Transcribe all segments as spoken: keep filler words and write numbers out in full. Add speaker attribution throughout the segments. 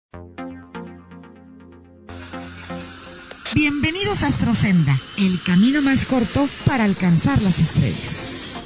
Speaker 1: Bienvenidos a Astrosenda, el camino más corto para alcanzar las estrellas.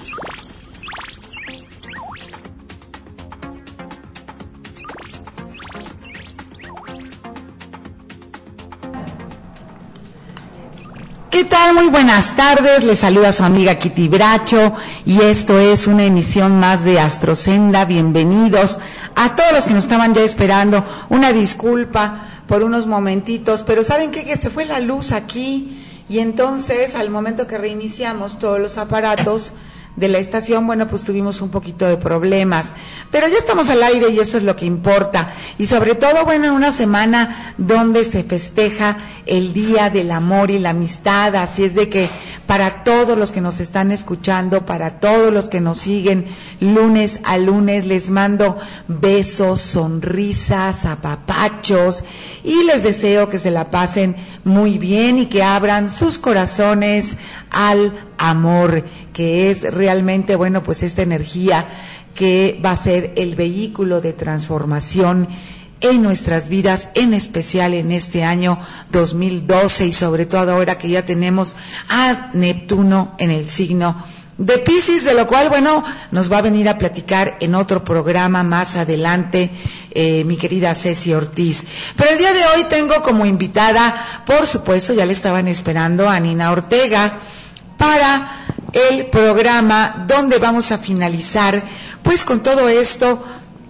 Speaker 1: ¿Qué tal? Muy buenas tardes, les saluda su amiga Kitty Bracho y esto es una emisión más de Astrosenda. Bienvenidos a todos los que nos estaban ya esperando. Una disculpa por unos momentitos, pero ¿saben qué? Que se fue la luz aquí y entonces al momento que reiniciamos todos los aparatos de la estación, bueno, pues tuvimos un poquito de problemas, pero ya estamos al aire y eso es lo que importa, y sobre todo, bueno, en una semana donde se festeja el Día del Amor y la Amistad, así es de que para todos los que nos están escuchando, para todos los que nos siguen lunes a lunes, les mando besos, sonrisas, apapachos, y les deseo que se la pasen muy bien y que abran sus corazones al amor, que es realmente, bueno, pues esta energía que va a ser el vehículo de transformación en nuestras vidas, en especial en este año dos mil doce y sobre todo ahora que ya tenemos a Neptuno en el signo de Piscis, de lo cual, bueno, nos va a venir a platicar en otro programa más adelante eh, mi querida Ceci Ortiz. Pero el día de hoy tengo como invitada, por supuesto, ya le estaban esperando, a Nina Ortega, para el programa donde vamos a finalizar pues con todo esto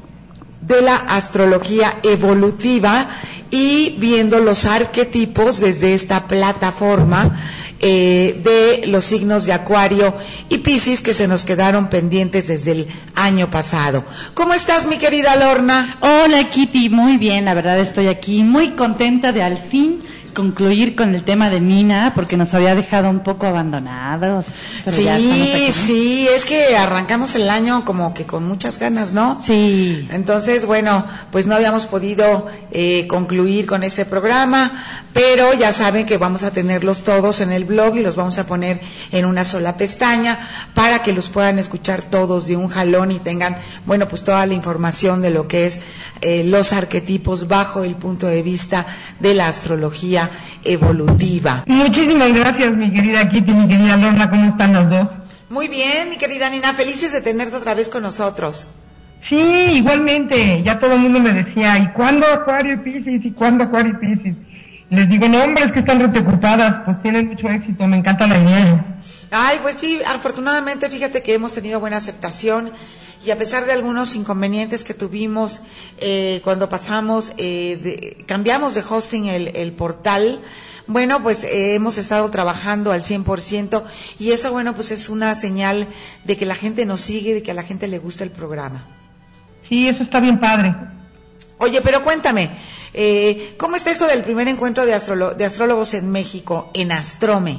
Speaker 1: de la astrología evolutiva y viendo los arquetipos desde esta plataforma eh, de los signos de Acuario y Piscis que se nos quedaron pendientes desde el año pasado. ¿Cómo estás, mi querida Lorna?
Speaker 2: Hola, Kitty, muy bien, la verdad estoy aquí muy contenta de al fin concluir con el tema de Nina, porque nos había dejado un poco abandonados.
Speaker 1: Sí, sí, es que arrancamos el año como que con muchas ganas, ¿no?
Speaker 2: Sí.
Speaker 1: Entonces, bueno, pues no habíamos podido eh, concluir con este programa, pero ya saben que vamos a tenerlos todos en el blog y los vamos a poner en una sola pestaña para que los puedan escuchar todos de un jalón y tengan, bueno, pues toda la información de lo que es eh, los arquetipos bajo el punto de vista de la astrología evolutiva.
Speaker 3: Muchísimas gracias, mi querida Kitty, mi querida Lorna, ¿cómo están las dos?
Speaker 1: Muy bien, mi querida Nina, felices de tenerte otra vez con nosotros.
Speaker 3: Sí, igualmente, ya todo el mundo me decía, ¿y cuándo Acuario y Piscis? ¿Y cuándo Acuario y Piscis? Les digo, no, hombre, es que están reocupadas, pues tienen mucho éxito, me encanta la idea.
Speaker 1: Ay, pues sí, afortunadamente, fíjate que hemos tenido buena aceptación. Y a pesar de algunos inconvenientes que tuvimos eh, cuando pasamos, eh, de, cambiamos de hosting el, el portal, bueno, pues eh, hemos estado trabajando al cien por ciento y eso, bueno, pues es una señal de que la gente nos sigue, de que a la gente le gusta el programa.
Speaker 3: Sí, eso está bien padre.
Speaker 1: Oye, pero cuéntame, eh, ¿cómo está esto del primer encuentro de, astrolo- de astrólogos en México, en Astrome?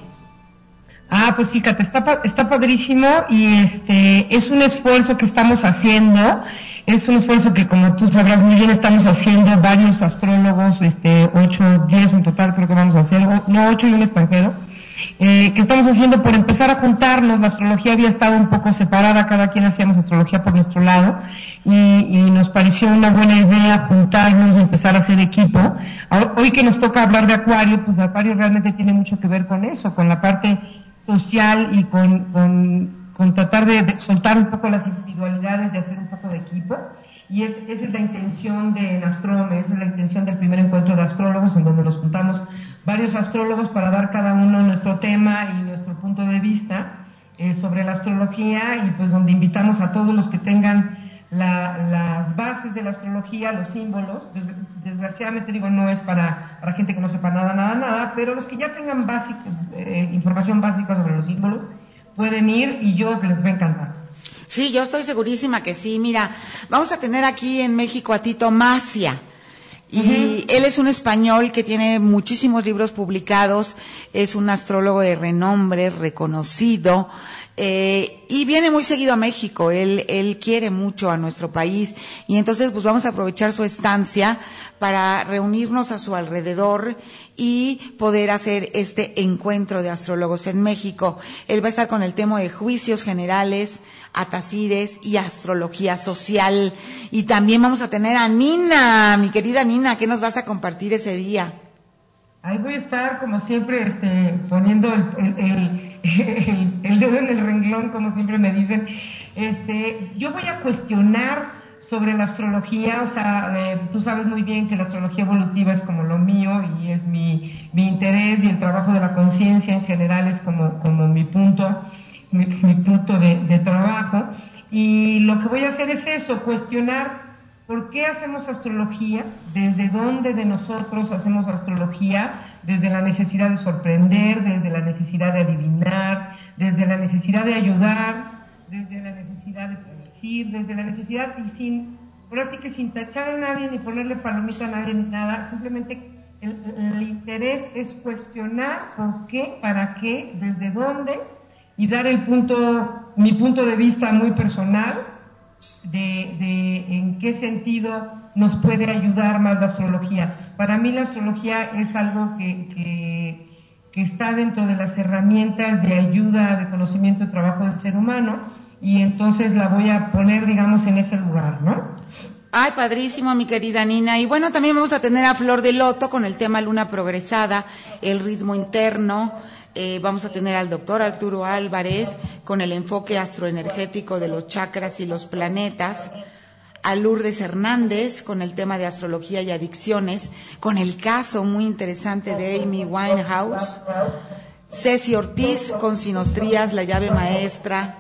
Speaker 3: Ah, pues fíjate, está, está padrísimo y este es un esfuerzo que estamos haciendo, es un esfuerzo que como tú sabrás muy bien estamos haciendo varios astrólogos, este, ocho, diez en total creo que vamos a hacer, no ocho y un extranjero, eh, que estamos haciendo por empezar a juntarnos. La astrología había estado un poco separada, cada quien hacíamos astrología por nuestro lado y, y nos pareció una buena idea juntarnos y empezar a hacer equipo. Ahora, hoy que nos toca hablar de Acuario, pues Acuario realmente tiene mucho que ver con eso, con la parte social y con, con, con tratar de, de soltar un poco las individualidades y hacer un poco de equipo. Y es, esa es la intención de Astrome, esa es la intención del primer encuentro de astrólogos, en donde nos juntamos varios astrólogos para dar cada uno nuestro tema y nuestro punto de vista eh, sobre la astrología, y pues donde invitamos a todos los que tengan la, las bases de la astrología, los símbolos. Des, desgraciadamente digo, no es para, para gente que no sepa nada, nada, nada, pero los que ya tengan básica, eh, información básica sobre los símbolos pueden ir y yo que les va a encantar.
Speaker 1: Sí, yo estoy segurísima que sí. Mira, vamos a tener aquí en México a Tito Macia. Y uh-huh. Él es un español que tiene muchísimos libros publicados, es un astrólogo de renombre, reconocido, Eh, y viene muy seguido a México, él, él quiere mucho a nuestro país y entonces pues vamos a aprovechar su estancia para reunirnos a su alrededor y poder hacer este encuentro de astrólogos en México. Él va a estar con el tema de juicios generales, atacires y astrología social. Y también vamos a tener a Nina, mi querida Nina, ¿qué nos vas a compartir ese día?
Speaker 3: Ahí voy a estar, como siempre, este, poniendo el, el, el, el, el dedo en el renglón, como siempre me dicen. Este, yo voy a cuestionar sobre la astrología, o sea, eh, tú sabes muy bien que la astrología evolutiva es como lo mío y es mi, mi interés, y el trabajo de la conciencia en general es como, como mi punto, mi, mi punto de, de trabajo. Y lo que voy a hacer es eso, cuestionar ¿por qué hacemos astrología? ¿Desde dónde de nosotros hacemos astrología? Desde la necesidad de sorprender, desde la necesidad de adivinar, desde la necesidad de ayudar, desde la necesidad de predecir, desde la necesidad, y sin, ahora sí que sin tachar a nadie, ni ponerle palomita a nadie, ni nada, simplemente el, el interés es cuestionar por qué, para qué, desde dónde, y dar el punto, mi punto de vista muy personal, De, de en qué sentido nos puede ayudar más la astrología. Para mí la astrología es algo que, que, que está dentro de las herramientas de ayuda, de conocimiento y trabajo del ser humano, y entonces la voy a poner, digamos, en ese lugar, ¿no?
Speaker 1: Ay, padrísimo, mi querida Nina. Y bueno, también vamos a tener a Flor de Loto con el tema Luna Progresada, el ritmo interno. Eh, vamos a tener al doctor Arturo Álvarez con el enfoque astroenergético de los chakras y los planetas, a Lourdes Hernández con el tema de astrología y adicciones, con el caso muy interesante de Amy Winehouse, Ceci Ortiz con Sinostrías, la llave maestra,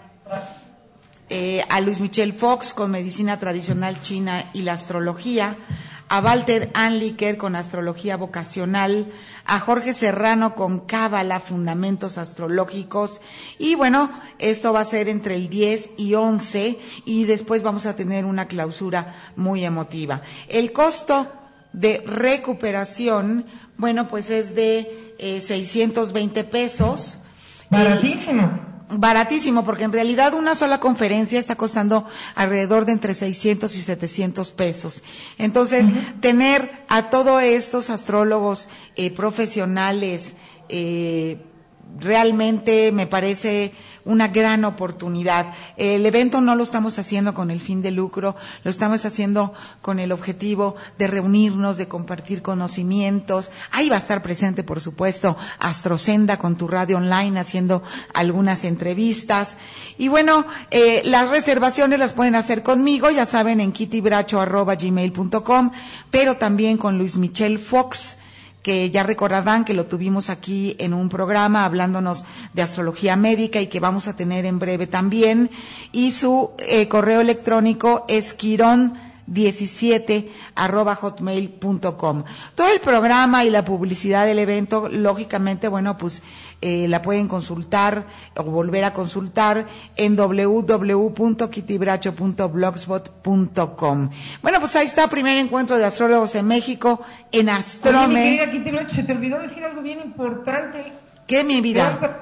Speaker 1: eh, a Luis Michel Fox con medicina tradicional china y la astrología, a Walter Anliker con astrología vocacional, a Jorge Serrano con cábala, fundamentos astrológicos, y bueno, esto va a ser entre el diez y once, y después vamos a tener una clausura muy emotiva. El costo de recuperación, bueno, pues es de eh, seiscientos veinte pesos.
Speaker 3: Baratísimo.
Speaker 1: El, Baratísimo, porque en realidad una sola conferencia está costando alrededor de entre seiscientos y setecientos pesos. Entonces, uh-huh. tener a todos estos astrólogos eh, profesionales, eh, realmente me parece una gran oportunidad. El evento no lo estamos haciendo con el fin de lucro, lo estamos haciendo con el objetivo de reunirnos, de compartir conocimientos. Ahí va a estar presente, por supuesto, Astrosenda con tu radio online haciendo algunas entrevistas. Y bueno, eh, las reservaciones las pueden hacer conmigo, ya saben, en kitty bracho arroba gmail punto com, pero también con Luis Michel Fox, que ya recordarán que lo tuvimos aquí en un programa hablándonos de astrología médica y que vamos a tener en breve también, y su eh, correo electrónico es quirón diecisiete arroba hotmail punto com. Todo el programa y la publicidad del evento, lógicamente, bueno, pues eh, la pueden consultar o volver a consultar en doble u doble u doble u punto kitty bracho punto blogspot punto com. Bueno, pues ahí está, primer encuentro de astrólogos en México, en Astrome.
Speaker 3: Oye, mi querida Kitty Bracho, se te olvidó decir algo bien importante.
Speaker 1: ¿Qué, mi vida?
Speaker 3: A...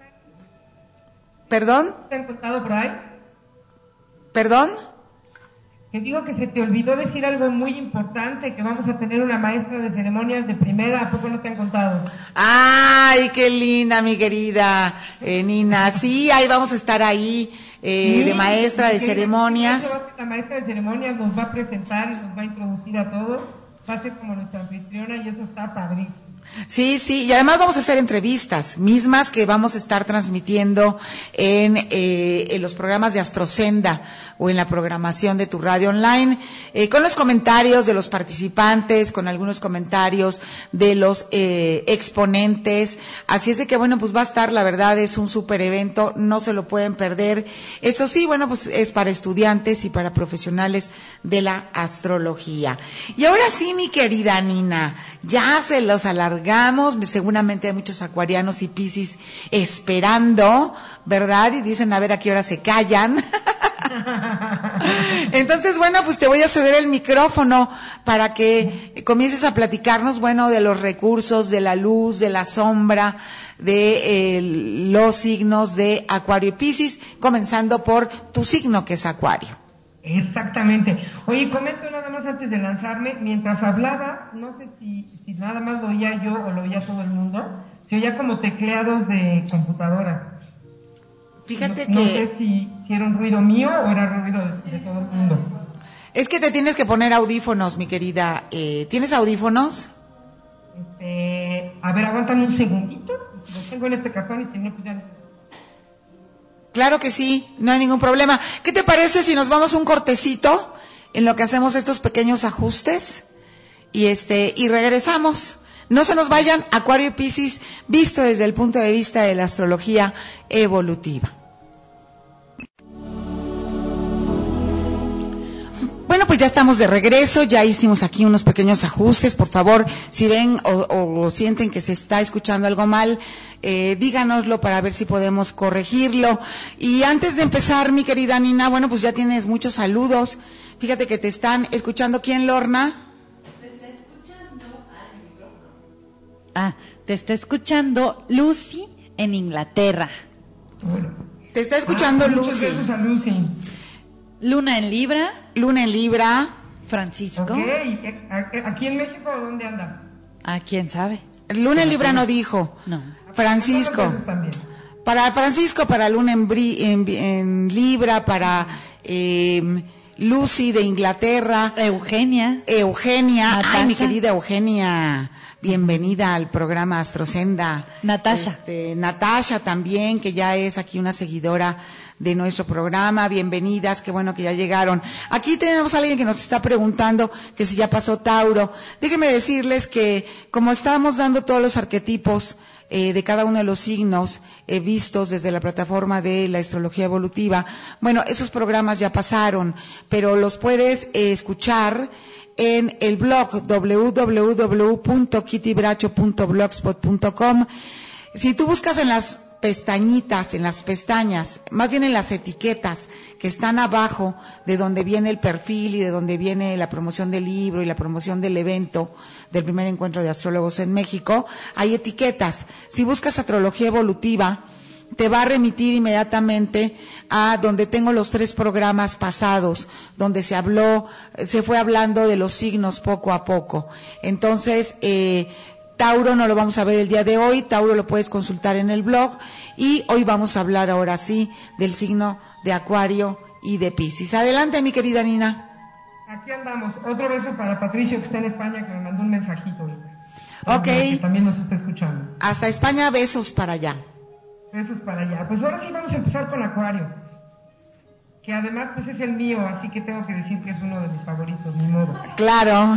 Speaker 1: ¿Perdón?
Speaker 3: ¿Te han contado por ahí?
Speaker 1: ¿Perdón?
Speaker 3: Que digo que se te olvidó decir algo muy importante, que vamos a tener una maestra de ceremonias de primera. ¿A poco no te han contado?
Speaker 1: Ay, qué linda, mi querida eh, Nina. Sí, ahí vamos a estar ahí, eh, sí, de maestra de ceremonias.
Speaker 3: La maestra de ceremonias nos va a presentar y nos va a introducir a todos. Va a ser como nuestra anfitriona y eso está padrísimo.
Speaker 1: Sí, sí, y además vamos a hacer entrevistas mismas que vamos a estar transmitiendo en, eh, en los programas de Astrosenda o en la programación de tu radio online, eh, con los comentarios de los participantes, con algunos comentarios de los eh, exponentes. Así es de que, bueno, pues va a estar, la verdad, es un súper evento, no se lo pueden perder. Eso sí, bueno, pues es para estudiantes y para profesionales de la astrología. Y ahora sí, mi querida Nina, ya se los alargamos. Seguramente hay muchos acuarianos y piscis esperando, ¿verdad? Y dicen a ver a qué hora se callan. Entonces, bueno, pues te voy a ceder el micrófono para que comiences a platicarnos, bueno, de los recursos, de la luz, de la sombra, de eh, los signos de Acuario y Piscis, comenzando por tu signo, que es Acuario.
Speaker 3: Exactamente. Oye, comento nada más antes de lanzarme, mientras hablaba, no sé si, si nada más lo oía yo o lo oía todo el mundo, se oía como tecleados de computadora.
Speaker 1: Fíjate
Speaker 3: no,
Speaker 1: que...
Speaker 3: No sé si, si era un ruido mío o era ruido de, de todo el mundo.
Speaker 1: Es que te tienes que poner audífonos, mi querida. Eh, ¿Tienes audífonos?
Speaker 3: Este, a ver, aguántame un segundito. Los tengo en este cajón y si no, pues ya...
Speaker 1: Claro que sí, no hay ningún problema. ¿Qué te parece si nos vamos un cortecito en lo que hacemos estos pequeños ajustes? Y este, y regresamos. No se nos vayan, Acuario y Piscis, visto desde el punto de vista de la astrología evolutiva. Bueno, pues ya estamos de regreso, ya hicimos aquí unos pequeños ajustes. Por favor, si ven o, o sienten que se está escuchando algo mal, eh, díganoslo para ver si podemos corregirlo. Y antes de empezar, mi querida Nina, bueno, pues ya tienes muchos saludos. Fíjate que te están escuchando. ¿Quién, Lorna?
Speaker 2: Te está escuchando... Ah, el micrófono. Ah, te está escuchando Lucy en Inglaterra.
Speaker 1: Te está escuchando
Speaker 3: ah,
Speaker 1: Lucy.
Speaker 3: Muchas gracias a Lucy.
Speaker 2: Luna en Libra.
Speaker 1: Luna en Libra.
Speaker 3: Francisco. Ok, ¿aquí en México o dónde anda?
Speaker 2: Ah, quién sabe.
Speaker 1: Luna en Libra no dijo.
Speaker 2: No.
Speaker 1: Francisco. Para Francisco, para Luna en, Bri, en, en Libra, para eh, Lucy de Inglaterra.
Speaker 2: Eugenia.
Speaker 1: Eugenia.
Speaker 2: Natasha.
Speaker 1: Ay, mi querida Eugenia. Bienvenida al programa Astrosenda.
Speaker 2: Natasha.
Speaker 1: Este, Natasha también, que ya es aquí una seguidora de nuestro programa. Bienvenidas, qué bueno que ya llegaron. Aquí tenemos a alguien que nos está preguntando que si ya pasó Tauro. Déjenme decirles que como estábamos dando todos los arquetipos eh, de cada uno de los signos eh, vistos desde la plataforma de la astrología evolutiva, bueno, esos programas ya pasaron, pero los puedes eh, escuchar en el blog doble u doble u doble u punto kitty bracho punto blogspot punto com. Si tú buscas en las pestañitas, en las pestañas, más bien en las etiquetas que están abajo de donde viene el perfil y de donde viene la promoción del libro y la promoción del evento del primer encuentro de astrólogos en México, hay etiquetas. Si buscas astrología evolutiva, te va a remitir inmediatamente a donde tengo los tres programas pasados, donde se habló, se fue hablando de los signos poco a poco. Entonces, eh, Tauro no lo vamos a ver el día de hoy, Tauro lo puedes consultar en el blog, y hoy vamos a hablar ahora sí del signo de Acuario y de Piscis. Adelante, mi querida Nina.
Speaker 3: Aquí andamos. Otro beso para Patricio, que está en España, que me mandó un mensajito.
Speaker 1: Ok.
Speaker 3: Que también nos está escuchando.
Speaker 1: Hasta España, besos para allá.
Speaker 3: Besos para allá. Pues ahora sí vamos a empezar con Acuario, que además pues es el mío, así que tengo que decir que es uno de mis favoritos, ni modo.
Speaker 1: Claro.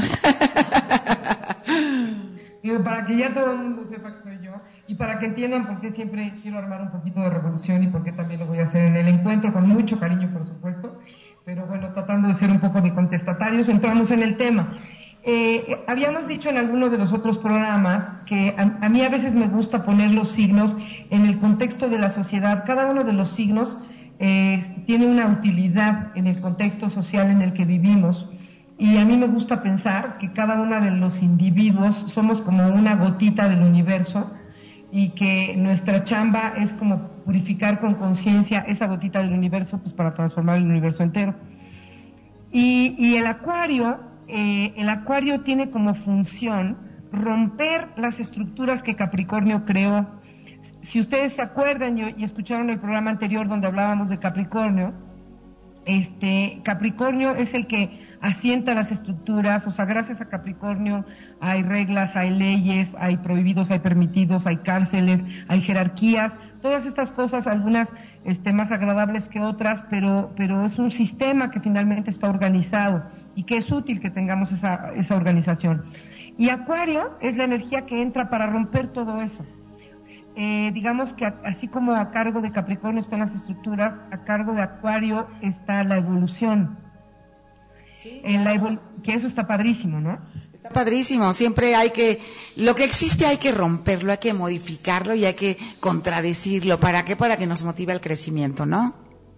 Speaker 3: Digo, para que ya todo el mundo sepa que soy yo y para que entiendan por qué siempre quiero armar un poquito de revolución y por qué también lo voy a hacer en el encuentro, con mucho cariño, por supuesto, pero bueno, tratando de ser un poco de contestatarios, entramos en el tema. Eh, habíamos dicho en alguno de los otros programas que a, a mí a veces me gusta poner los signos en el contexto de la sociedad. Cada uno de los signos eh, tiene una utilidad en el contexto social en el que vivimos. Y a mí me gusta pensar que cada uno de los individuos somos como una gotita del universo y que nuestra chamba es como purificar con conciencia esa gotita del universo pues para transformar el universo entero. Y, y el acuario, eh, el acuario tiene como función romper las estructuras que Capricornio creó. Si ustedes se acuerdan y, y escucharon el programa anterior donde hablábamos de Capricornio, Este, Capricornio es el que asienta las estructuras, o sea, gracias a Capricornio hay reglas, hay leyes, hay prohibidos, hay permitidos, hay cárceles, hay jerarquías, todas estas cosas, algunas este, más agradables que otras, pero, pero es un sistema que finalmente está organizado y que es útil que tengamos esa, esa organización. Y Acuario es la energía que entra para romper todo eso. Eh, digamos que a, así como a cargo de Capricornio están las estructuras, a cargo de Acuario está la evolución. Sí, eh, la evol- que eso está padrísimo, ¿no?
Speaker 1: Está padrísimo, siempre hay que, lo que existe hay que romperlo, hay que modificarlo y hay que contradecirlo. ¿Para qué? Para que nos motive el crecimiento, ¿no?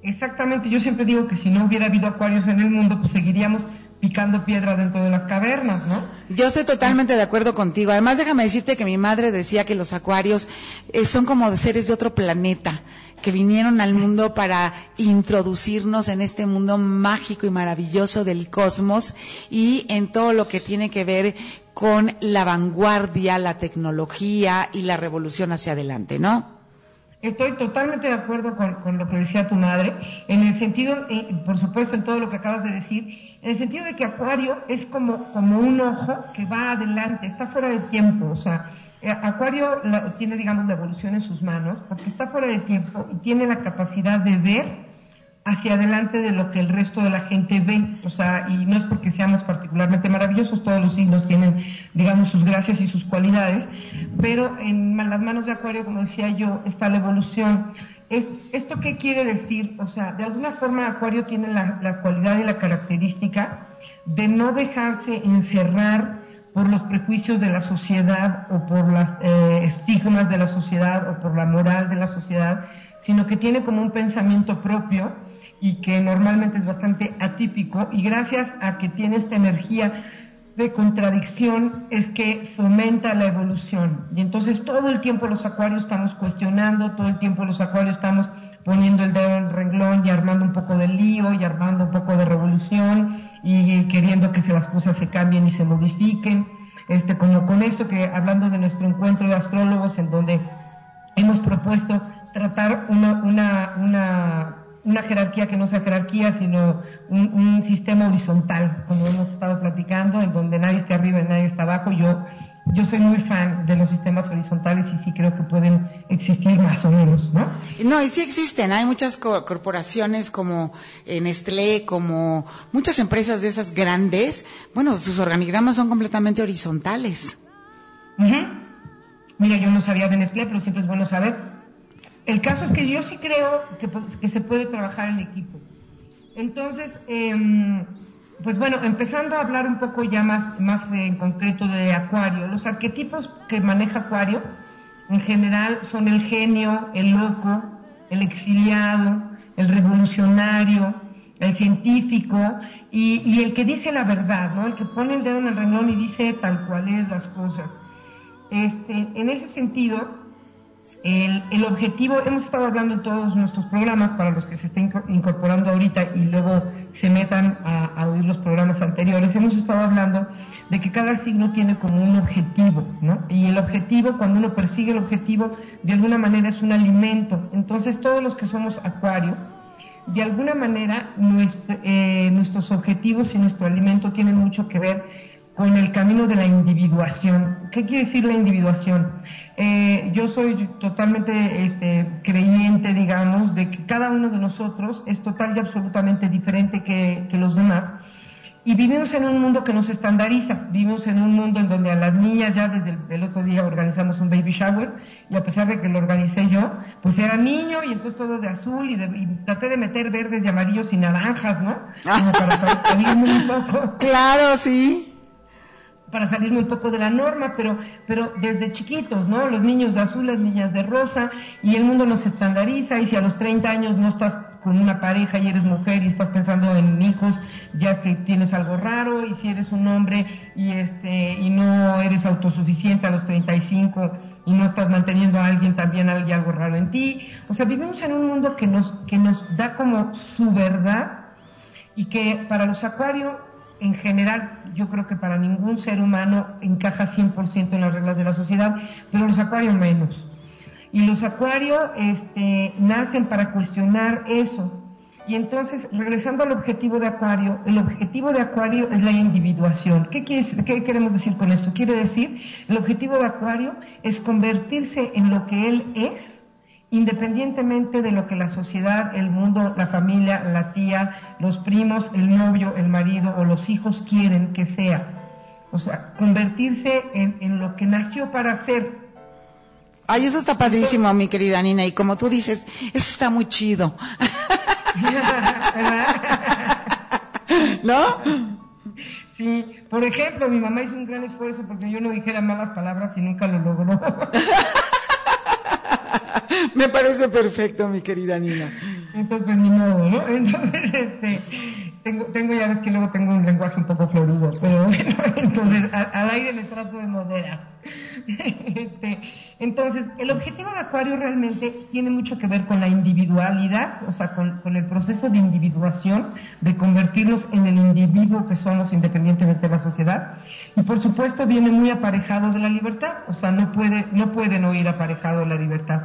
Speaker 3: Exactamente, yo siempre digo que si no hubiera habido acuarios en el mundo, pues seguiríamos picando piedra dentro de las cavernas, ¿no?
Speaker 1: Yo estoy totalmente de acuerdo contigo. Además, déjame decirte que mi madre decía que los acuarios eh, son como seres de otro planeta, que vinieron al mundo para introducirnos en este mundo mágico y maravilloso del cosmos y en todo lo que tiene que ver con la vanguardia, la tecnología y la revolución hacia adelante, ¿no?
Speaker 3: Estoy totalmente de acuerdo con, con lo que decía tu madre, en el sentido, eh, por supuesto, en todo lo que acabas de decir, en el sentido de que Acuario es como, como un ojo que va adelante, está fuera de tiempo, o sea, eh, Acuario la, tiene, digamos, la evolución en sus manos, porque está fuera de tiempo y tiene la capacidad de ver hacia adelante de lo que el resto de la gente ve, o sea, y no es porque seamos particularmente maravillosos, todos los signos tienen, digamos, sus gracias y sus cualidades, pero en las manos de Acuario, como decía yo, está la evolución. Es, ¿Esto qué quiere decir? O sea, de alguna forma Acuario tiene la, la cualidad y la característica de no dejarse encerrar por los prejuicios de la sociedad o por los eh, estigmas de la sociedad o por la moral de la sociedad, sino que tiene como un pensamiento propio y que normalmente es bastante atípico, y gracias a que tiene esta energía de contradicción es que fomenta la evolución. Y entonces todo el tiempo los acuarios estamos cuestionando, todo el tiempo los acuarios estamos poniendo el dedo en el renglón y armando un poco de lío y armando un poco de revolución y queriendo que se, las cosas se cambien y se modifiquen. Este, como con esto que, hablando de nuestro encuentro de astrólogos, en donde hemos propuesto tratar una, una, una, una jerarquía que no sea jerarquía, sino un, un sistema horizontal, como hemos estado platicando, en donde nadie esté arriba y nadie está abajo. Yo, yo soy muy fan de los sistemas horizontales y sí creo que pueden existir más o menos, ¿no?
Speaker 1: No, y sí existen, hay muchas co- corporaciones como eh, Nestlé, como muchas empresas de esas grandes, bueno, sus organigramas son completamente horizontales.
Speaker 3: Uh-huh. Mira, yo no sabía de Nestlé, pero siempre es bueno saber. El caso es que yo sí creo que, que se puede trabajar en equipo. Entonces, eh, pues bueno, empezando a hablar un poco ya más, más en concreto de Acuario, los arquetipos que maneja Acuario en general son el genio, el loco, el exiliado, el revolucionario, el científico y, y el que dice la verdad, ¿no? El que pone el dedo en el renglón y dice tal cual es las cosas. Este, en ese sentido, El, el objetivo, hemos estado hablando en todos nuestros programas, para los que se estén incorporando ahorita y luego se metan a, a oír los programas anteriores, hemos estado hablando de que cada signo tiene como un objetivo, ¿no? Y el objetivo, cuando uno persigue el objetivo, de alguna manera es un alimento. Entonces todos los que somos Acuario, de alguna manera nuestro, eh, nuestros objetivos y nuestro alimento tienen mucho que ver con el camino de la individuación. ¿Qué quiere decir la individuación? Eh, yo soy totalmente este, creyente, digamos, de que cada uno de nosotros es total y absolutamente diferente que, que los demás, y vivimos en un mundo que nos estandariza, vivimos en un mundo en donde a las niñas ya desde el, el otro día organizamos un baby shower, y a pesar de que lo organicé yo, pues era niño, y entonces todo de azul, y, de, y traté de meter verdes y amarillos y naranjas, ¿no? Como para salirme un poco.
Speaker 1: Claro, sí.
Speaker 3: Para salirme un poco de la norma, pero pero desde chiquitos, ¿no? Los niños de azul, las niñas de rosa, y el mundo nos estandariza, y si a los treinta años no estás con una pareja y eres mujer y estás pensando en hijos, ya es que tienes algo raro, y si eres un hombre y este y no eres autosuficiente a los treinta y cinco y no estás manteniendo a alguien, también hay algo raro en ti. O sea, vivimos en un mundo que nos que nos da como su verdad, y que para los Acuario, en general, yo creo que para ningún ser humano encaja cien por ciento en las reglas de la sociedad, pero los Acuario menos. Y los Acuario este, nacen para cuestionar eso. Y entonces, regresando al objetivo de Acuario, el objetivo de Acuario es la individuación. ¿Qué, quiere, qué queremos decir con esto? Quiere decir, el objetivo de Acuario es convertirse en lo que él es, independientemente de lo que la sociedad, el mundo, la familia, la tía, los primos, el novio, el marido o los hijos quieren que sea. O sea, convertirse en, en lo que nació para ser.
Speaker 1: Ay, eso está padrísimo, mi querida Nina, y como tú dices, eso está muy chido. ¿No?
Speaker 3: Sí, por ejemplo, mi mamá hizo un gran esfuerzo porque yo no dijera malas palabras y nunca lo logró.
Speaker 1: Me parece perfecto, mi querida Nina.
Speaker 3: Entonces, pues ni modo, ¿no? Entonces, este, tengo, tengo ya ves que luego tengo un lenguaje un poco florudo, pero bueno, entonces a, al aire me trato de moderar. Este, entonces, el objetivo de Acuario realmente tiene mucho que ver con la individualidad, o sea, con, con el proceso de individuación, de convertirnos en el individuo que somos independientemente de la sociedad, y por supuesto viene muy aparejado de la libertad, o sea, no puede, no puede no ir aparejado de la libertad.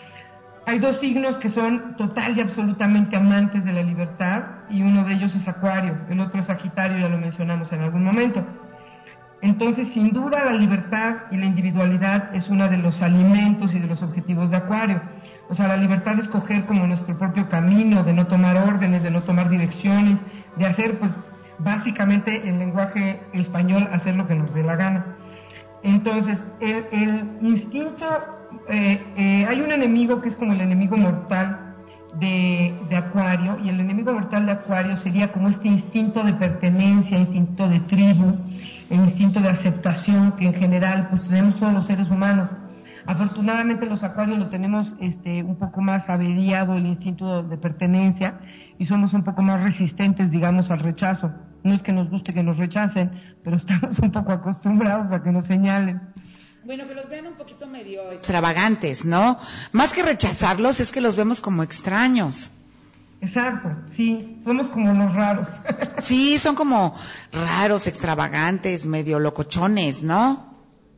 Speaker 3: Hay dos signos que son total y absolutamente amantes de la libertad, y uno de ellos es Acuario, el otro es Sagitario, ya lo mencionamos en algún momento. Entonces, sin duda, la libertad y la individualidad es uno de los alimentos y de los objetivos de Acuario. O sea, la libertad de escoger como nuestro propio camino, de no tomar órdenes, de no tomar direcciones, de hacer, pues, básicamente en lenguaje español, hacer lo que nos dé la gana. Entonces, el, el instinto, eh, eh, hay un enemigo que es como el enemigo mortal de, de Acuario, y el enemigo mortal de Acuario sería como este instinto de pertenencia, instinto de tribu, el instinto de aceptación que en general pues tenemos todos los seres humanos. Afortunadamente los Acuarios lo tenemos este un poco más averiado el instinto de pertenencia, y somos un poco más resistentes, digamos, al rechazo. No es que nos guste que nos rechacen, pero estamos un poco acostumbrados a que nos señalen.
Speaker 1: Bueno, que los vean un poquito medio extravagantes, ¿no? Más que rechazarlos, es que los vemos como extraños.
Speaker 3: Exacto, sí, somos como los raros.
Speaker 1: Sí, son como raros, extravagantes, medio locochones, ¿no?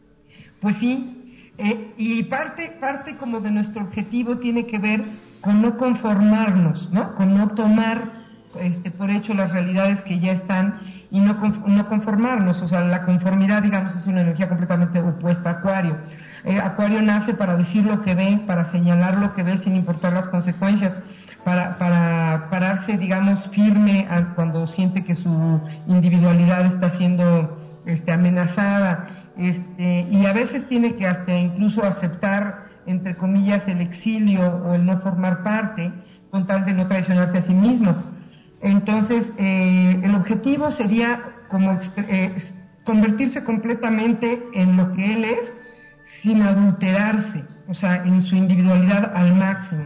Speaker 3: Pues sí, eh, y parte, parte como de nuestro objetivo tiene que ver con no conformarnos, ¿no? Con no tomar este, por hecho las realidades que ya están y no, no conformarnos. O sea, la conformidad, digamos, es una energía completamente opuesta a Acuario. Eh, Acuario nace para decir lo que ve, para señalar lo que ve sin importar las consecuencias. Para, para pararse, digamos, firme a, cuando siente que su individualidad está siendo este, amenazada, este, y a veces tiene que hasta incluso aceptar, entre comillas, el exilio o el no formar parte, con tal de no traicionarse a sí mismo. Entonces, eh, el objetivo sería como eh, convertirse completamente en lo que él es, sin adulterarse, o sea, en su individualidad al máximo.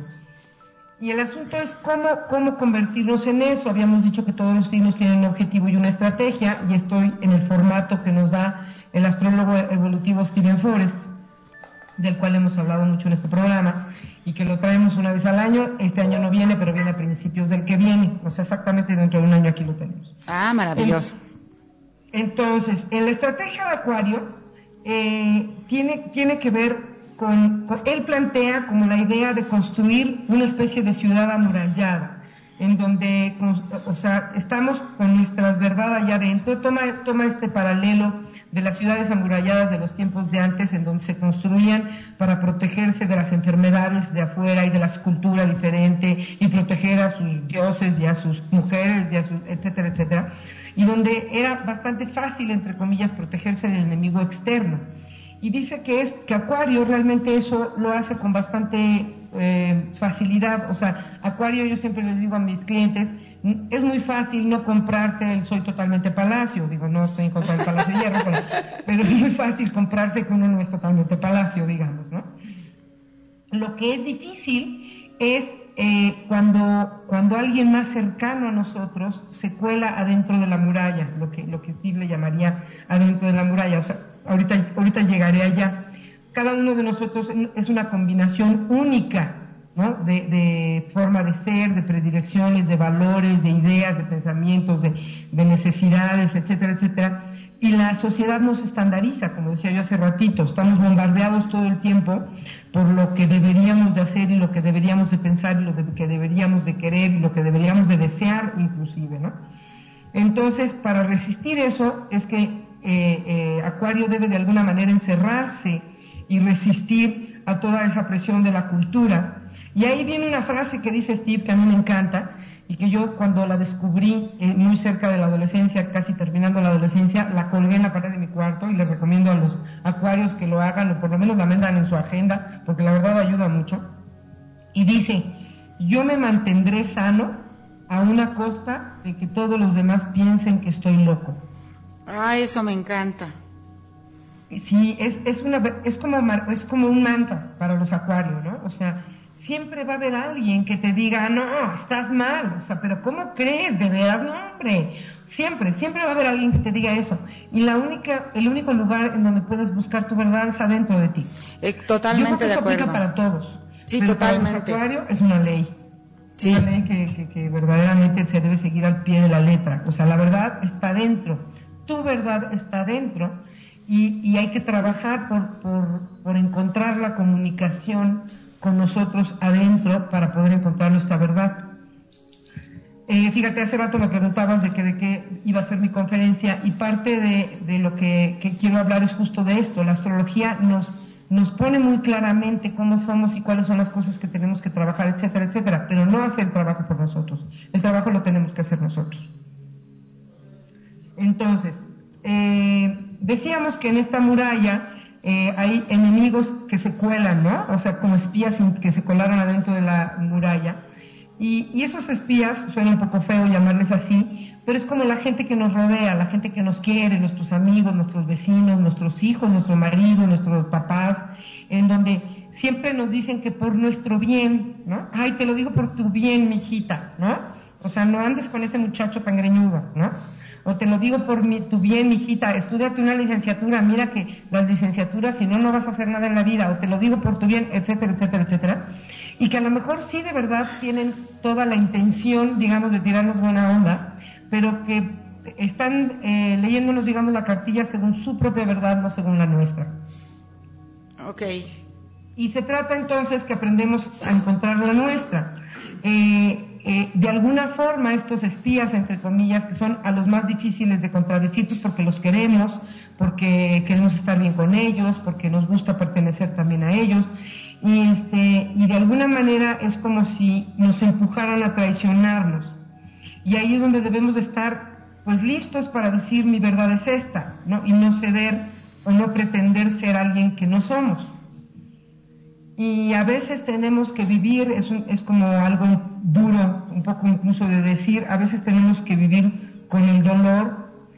Speaker 3: Y el asunto es cómo, cómo convertirnos en eso. Habíamos dicho que todos los signos tienen un objetivo y una estrategia, y estoy en el formato que nos da el astrólogo evolutivo Steven Forrest, del cual hemos hablado mucho en este programa, y que lo traemos una vez al año. Este año no viene, pero viene a principios del que viene, o sea, exactamente dentro de un año aquí lo tenemos.
Speaker 1: Ah, maravilloso.
Speaker 3: Entonces, en la estrategia de Acuario, eh, tiene, tiene que ver Con, con, él plantea como la idea de construir una especie de ciudad amurallada, en donde, o sea, estamos con nuestras verdades allá adentro. Toma, toma este paralelo de las ciudades amuralladas de los tiempos de antes, en donde se construían para protegerse de las enfermedades de afuera y de la cultura diferente, y proteger a sus dioses y a sus mujeres y a sus, etcétera, etcétera, y donde era bastante fácil, entre comillas, protegerse del enemigo externo. Y dice que es que Acuario realmente eso lo hace con bastante eh, facilidad. O sea, Acuario, yo siempre les digo a mis clientes, es muy fácil no comprarte el Soy Totalmente Palacio. Digo, no estoy en contra del Palacio de Hierro, pero, pero es muy fácil comprarse que uno no es totalmente Palacio, digamos, ¿no? Lo que es difícil es eh, cuando cuando alguien más cercano a nosotros se cuela adentro de la muralla, lo que lo que Steve le llamaría adentro de la muralla. O sea, Ahorita, ahorita llegaré allá. Cada uno de nosotros es una combinación única, ¿no? De, de forma de ser, de predilecciones, de valores, de ideas, de pensamientos, de, de necesidades, etcétera, etcétera. Y la sociedad nos estandariza, como decía yo hace ratito. Estamos bombardeados todo el tiempo por lo que deberíamos de hacer y lo que deberíamos de pensar y lo de, que deberíamos de querer y lo que deberíamos de desear, inclusive, ¿no? Entonces, para resistir eso es que Eh, eh, Acuario debe de alguna manera encerrarse y resistir a toda esa presión de la cultura. Y ahí viene una frase que dice Steve que a mí me encanta, y que yo cuando la descubrí eh, muy cerca de la adolescencia, casi terminando la adolescencia, la colgué en la pared de mi cuarto, y les recomiendo a los Acuarios que lo hagan, o por lo menos la metan en su agenda, porque la verdad ayuda mucho. Y dice: yo me mantendré sano a una costa de que todos los demás piensen que estoy loco.
Speaker 1: Ah, eso me encanta.
Speaker 3: Sí, es, es una, es como, es como un mantra para los Acuarios, ¿no? O sea, siempre va a haber alguien que te diga, no, estás mal, o sea, pero ¿cómo crees? De veras, no, hombre. Siempre, siempre va a haber alguien que te diga eso. Y la única, el único lugar en donde puedes buscar tu verdad es adentro de ti.
Speaker 1: Eh, totalmente
Speaker 3: Yo creo que
Speaker 1: de
Speaker 3: eso
Speaker 1: acuerdo.
Speaker 3: aplica para todos.
Speaker 1: Sí,
Speaker 3: pero
Speaker 1: totalmente.
Speaker 3: Para el acuario es una ley.
Speaker 1: Sí.
Speaker 3: Una ley que, que, que verdaderamente se debe seguir al pie de la letra. O sea, la verdad está dentro. Tu verdad está dentro. Y, y hay que trabajar por, por, por encontrar la comunicación con nosotros adentro para poder encontrar nuestra verdad. Eh, fíjate, hace rato me preguntabas de que de qué iba a ser mi conferencia y parte de, de lo que, que quiero hablar es justo de esto. La astrología nos, nos pone muy claramente cómo somos y cuáles son las cosas que tenemos que trabajar, etcétera, etcétera, pero no hace el trabajo por nosotros. El trabajo lo tenemos que hacer nosotros. Entonces, eh, decíamos que en esta muralla eh, hay enemigos que se cuelan, ¿no? O sea, como espías que se colaron adentro de la muralla. Y, y esos espías, suena un poco feo llamarles así, pero es como la gente que nos rodea, la gente que nos quiere, nuestros amigos, nuestros vecinos, nuestros hijos, nuestro marido, nuestros papás, en donde siempre nos dicen que por nuestro bien, ¿no? Ay, te lo digo por tu bien, mijita, ¿no? O sea, no andes con ese muchacho tan greñudo, ¿no? O te lo digo por mi, tu bien, mijita, estúdiate una licenciatura, mira que las licenciaturas, si no, no vas a hacer nada en la vida, o te lo digo por tu bien, etcétera, etcétera, etcétera. Y que a lo mejor sí de verdad tienen toda la intención, digamos, de tirarnos buena onda, pero que están eh, leyéndonos, digamos, la cartilla según su propia verdad, no según la nuestra.
Speaker 1: Ok.
Speaker 3: Y se trata entonces que aprendemos a encontrar la nuestra. Eh, eh, de alguna forma estos espías, entre comillas, que son a los más difíciles de contradecir, pues porque los queremos, porque queremos estar bien con ellos, porque nos gusta pertenecer también a ellos, y este y de alguna manera es como si nos empujaran a traicionarnos. Y ahí es donde debemos de estar pues listos para decir mi verdad es esta, ¿no? Y no ceder o no pretender ser alguien que no somos. Y a veces tenemos que vivir, es, un, es como algo duro, un poco incluso de decir, a veces tenemos que vivir con el dolor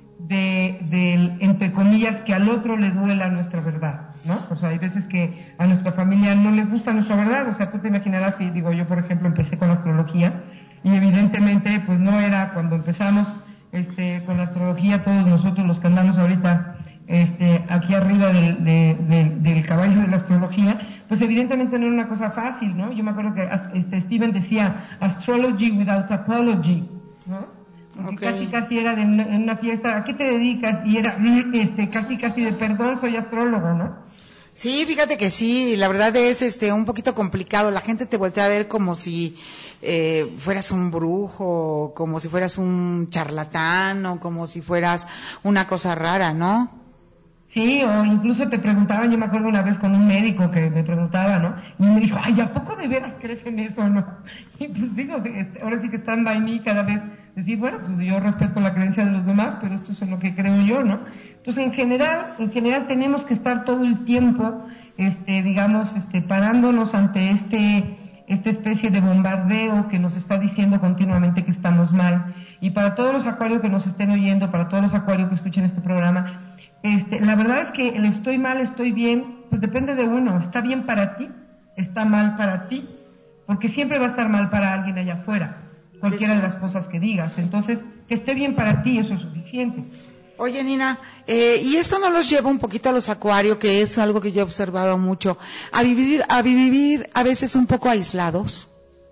Speaker 3: de, de, entre comillas, que al otro le duela nuestra verdad, ¿no? O sea, hay veces que a nuestra familia no le gusta nuestra verdad, o sea, tú te imaginarás que, digo, yo por ejemplo empecé con la astrología y evidentemente pues no era cuando empezamos este con la astrología todos nosotros los que andamos ahorita este aquí arriba del, de, de, del caballo de la astrología, pues evidentemente no era una cosa fácil, ¿no? Yo me acuerdo que este Steven decía astrology without apology, ¿no? Porque okay. casi casi era de una, en una fiesta, ¿a qué te dedicas? Y era este casi casi de perdón, soy astrólogo, ¿no?
Speaker 1: Sí, fíjate que sí, la verdad es este un poquito complicado, la gente te voltea a ver como si eh, fueras un brujo, como si fueras un charlatán o como si fueras una cosa rara, ¿no?
Speaker 3: Sí, o incluso te preguntaban, yo me acuerdo una vez con un médico que me preguntaba, ¿no? Y me dijo, ay, ¿a poco de veras crees en eso, no? Y pues digo, ahora sí que están by mí cada vez, decir, bueno, pues yo respeto la creencia de los demás, pero esto es lo que creo yo, ¿no? Entonces, en general, en general tenemos que estar todo el tiempo, este, digamos, este, parándonos ante este, esta especie de bombardeo que nos está diciendo continuamente que estamos mal. Y para todos los acuarios que nos estén oyendo, para todos los acuarios que escuchen este programa, Este, la verdad es que el estoy mal, estoy bien, pues depende de uno. Está bien para ti, está mal para ti, porque siempre va a estar mal para alguien allá afuera, cualquiera de las cosas que digas. Entonces, que esté bien para ti, eso es suficiente.
Speaker 1: Oye, Nina, eh, y esto no los lleva un poquito a los acuarios, que es algo que yo he observado mucho, a vivir, a vivir a veces un poco aislados.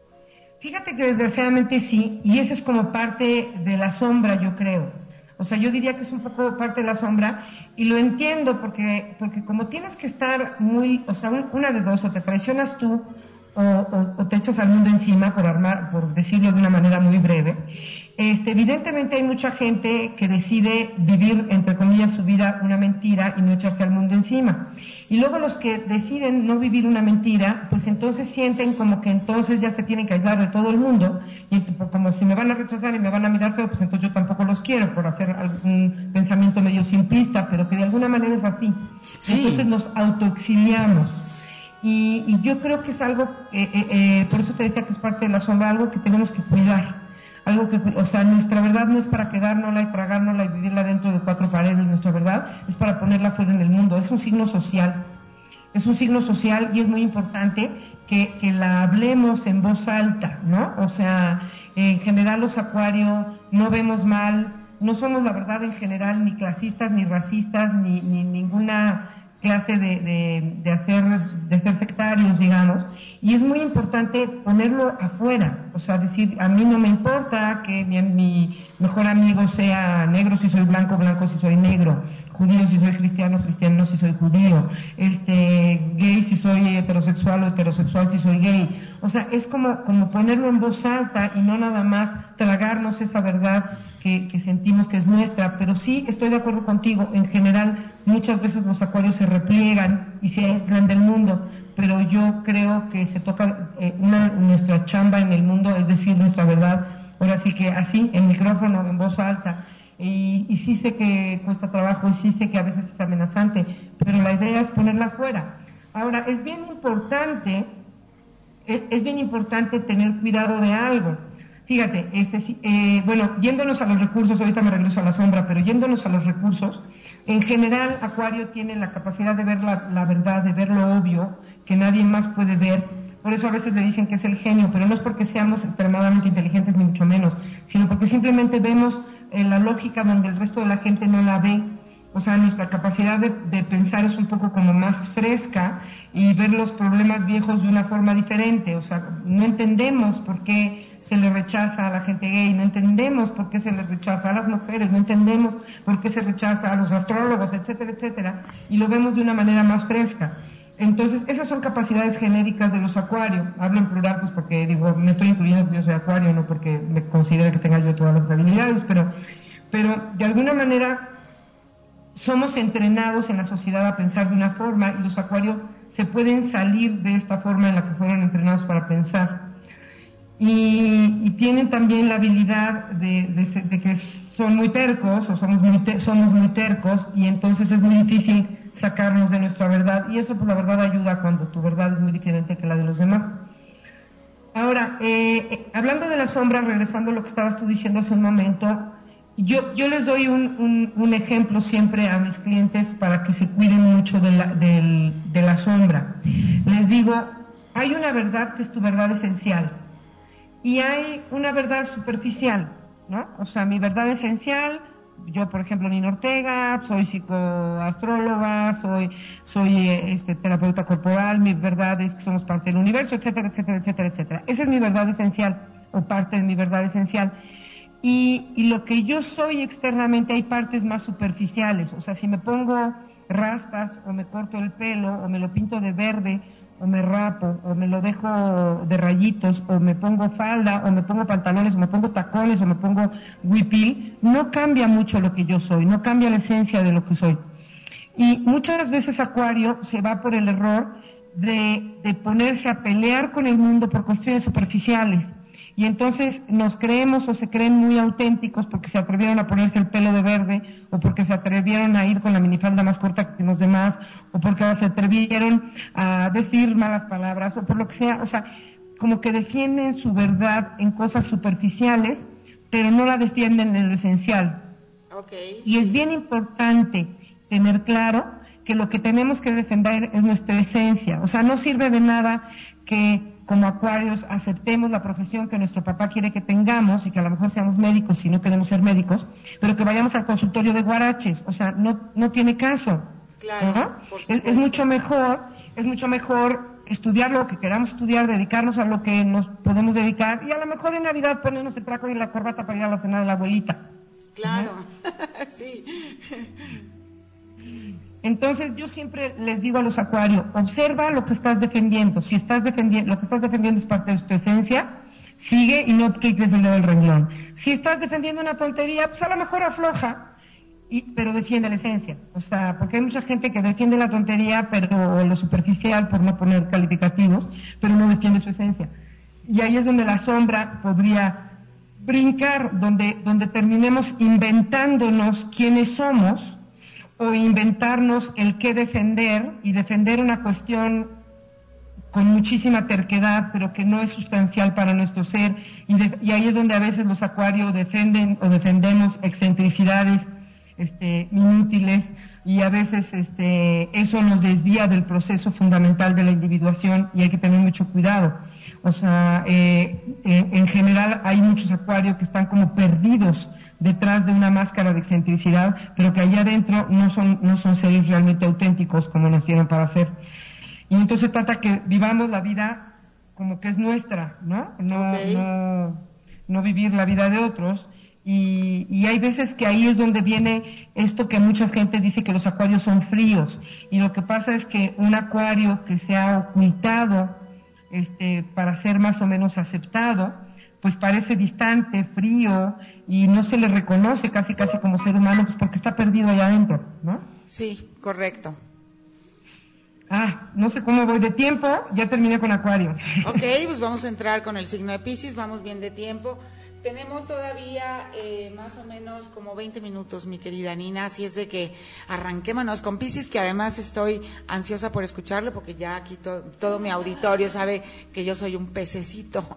Speaker 3: Fíjate que desgraciadamente sí, y eso es como parte de la sombra, yo creo. O sea, yo diría que es un poco parte de la sombra, y lo entiendo porque porque como tienes que estar muy, o sea, una de dos, o te traicionas tú, o, o, o te echas al mundo encima, por armar, por decirlo de una manera muy breve. Este, evidentemente hay mucha gente que decide vivir, entre comillas, su vida una mentira y no echarse al mundo encima. Y luego los que deciden no vivir una mentira, pues entonces sienten como que entonces ya se tienen que aislar de todo el mundo, y como si me van a rechazar y me van a mirar feo, pues entonces yo tampoco los quiero, por hacer algún pensamiento medio simplista, pero que de alguna manera es así. Sí. Entonces nos autoexiliamos. Y, y yo creo que es algo, eh, eh, eh, por eso te decía que es parte de la sombra, algo que tenemos que cuidar. Algo que, o sea, nuestra verdad no es para quedárnosla y tragárnosla y vivirla dentro de cuatro paredes, nuestra verdad es para ponerla fuera en el mundo, es un signo social. es un signo social y es muy importante que, que la hablemos en voz alta, ¿no? O sea, en general los Acuario no vemos mal, no somos la verdad en general ni clasistas, ni racistas, ni, ni ninguna clase de, de, de hacer, de ser sectarios, digamos, y es muy importante ponerlo afuera, o sea, decir, a mí no me importa que mi, mi mejor amigo sea negro si soy blanco, blanco si soy negro, judío si soy cristiano, cristiano si soy judío, este, gay si soy heterosexual o heterosexual si soy gay, o sea, es como, como ponerlo en voz alta y no nada más tragarnos esa verdad que, que sentimos que es nuestra, pero sí estoy de acuerdo contigo, en general muchas veces los acuarios se repliegan y se aíslan del mundo, pero yo creo que se toca eh, una, nuestra chamba en el mundo, es decir, nuestra verdad, ahora sí que así, en micrófono, en voz alta, y, y sí sé que cuesta trabajo, y sí sé que a veces es amenazante, pero la idea es ponerla afuera. Ahora, es bien importante, es, es bien importante tener cuidado de algo. Fíjate, este, eh, bueno, yéndonos a los recursos, ahorita me regreso a la sombra, pero yéndonos a los recursos, en general Acuario tiene la capacidad de ver la, la verdad, de ver lo obvio, que nadie más puede ver, por eso a veces le dicen que es el genio, pero no es porque seamos extremadamente inteligentes ni mucho menos, sino porque simplemente vemos eh, la lógica donde el resto de la gente no la ve. O sea, nuestra capacidad de, de pensar es un poco como más fresca y ver los problemas viejos de una forma diferente. O sea, no entendemos por qué se le rechaza a la gente gay, no entendemos por qué se le rechaza a las mujeres, no entendemos por qué se rechaza a los astrólogos, etcétera, etcétera, y lo vemos de una manera más fresca. Entonces, esas son capacidades genéricas de los Acuario. Hablo en plural, pues porque digo, me estoy incluyendo que yo soy Acuario, no porque me considere que tenga yo todas las habilidades, pero, pero de alguna manera somos entrenados en la sociedad a pensar de una forma y los Acuarios se pueden salir de esta forma en la que fueron entrenados para pensar. Y, y tienen también la habilidad de, de, de que son muy tercos o somos muy, te, somos muy tercos y entonces es muy difícil sacarnos de nuestra verdad y eso pues la verdad ayuda cuando tu verdad es muy diferente que la de los demás. Ahora, eh, hablando de la sombra, regresando a lo que estabas tú diciendo hace un momento, Yo, yo les doy un, un, un ejemplo siempre a mis clientes para que se cuiden mucho de la, de, de la sombra. Les digo, hay una verdad que es tu verdad esencial y hay una verdad superficial, ¿no? O sea, mi verdad esencial, yo por ejemplo Nina Ortega, soy psicoastróloga, soy, soy este, terapeuta corporal, mi verdad es que somos parte del universo, etcétera, etcétera, etcétera, etcétera. Esa es mi verdad esencial o parte de mi verdad esencial. Y, y lo que yo soy externamente hay partes más superficiales, o sea, si me pongo rastas o me corto el pelo o me lo pinto de verde o me rapo o me lo dejo de rayitos o me pongo falda o me pongo pantalones o me pongo tacones o me pongo huipil, no cambia mucho lo que yo soy, no cambia la esencia de lo que soy. Y muchas veces Acuario se va por el error de, de ponerse a pelear con el mundo por cuestiones superficiales. Y entonces nos creemos o se creen muy auténticos porque se atrevieron a ponerse el pelo de verde, o porque se atrevieron a ir con la minifalda más corta que los demás, o porque se atrevieron a decir malas palabras, o por lo que sea, o sea, como que defienden su verdad en cosas superficiales, pero no la defienden en lo esencial.
Speaker 1: Okay.
Speaker 3: Y es bien importante tener claro que lo que tenemos que defender es nuestra esencia, o sea, no sirve de nada que como Acuarios aceptemos la profesión que nuestro papá quiere que tengamos y que a lo mejor seamos médicos si no queremos ser médicos, pero que vayamos al consultorio de guaraches, o sea, no no tiene caso.
Speaker 1: Claro,
Speaker 3: ¿no? es, es mucho mejor, es mucho mejor estudiar lo que queramos estudiar, dedicarnos a lo que nos podemos dedicar y a lo mejor en Navidad ponernos el traco y la corbata para ir a la cena de la abuelita.
Speaker 1: Claro, ¿no? Sí.
Speaker 3: Entonces yo siempre les digo a los Acuarios, observa lo que estás defendiendo, si estás defendiendo, lo que estás defendiendo es parte de tu esencia, sigue y no quites el dedo del renglón. Si estás defendiendo una tontería, pues a lo mejor afloja, y, pero defiende la esencia. O sea, porque hay mucha gente que defiende la tontería, pero o lo superficial, por no poner calificativos, pero no defiende su esencia. Y ahí es donde la sombra podría brincar, donde, donde terminemos inventándonos quiénes somos, o inventarnos el qué defender y defender una cuestión con muchísima terquedad, pero que no es sustancial para nuestro ser, y, de, y ahí es donde a veces los Acuarios defienden o defendemos excentricidades este, inútiles, y a veces este eso nos desvía del proceso fundamental de la individuación y hay que tener mucho cuidado. O sea, eh, eh, en general hay muchos acuarios que están como perdidos detrás de una máscara de excentricidad, pero que allá adentro no son no son seres realmente auténticos como nacieron para ser. Y entonces trata que vivamos la vida como que es nuestra, ¿no? No, okay. no, no vivir la vida de otros. Y, y hay veces que ahí es donde viene esto que mucha gente dice que los acuarios son fríos. Y lo que pasa es que un acuario que se ha ocultado, este, para ser más o menos aceptado, pues parece distante, frío, y no se le reconoce casi casi como ser humano, pues porque está perdido allá adentro, ¿no?
Speaker 1: Sí, correcto.
Speaker 3: Ah, no sé cómo voy de tiempo, ya terminé con Acuario.
Speaker 1: Ok, pues vamos a entrar con el signo de Piscis, vamos bien de tiempo. Tenemos todavía eh, más o menos como veinte minutos, mi querida Nina, así es de que arranquémonos con Piscis, que además estoy ansiosa por escucharlo, porque ya aquí to- todo mi auditorio sabe que yo soy un pececito.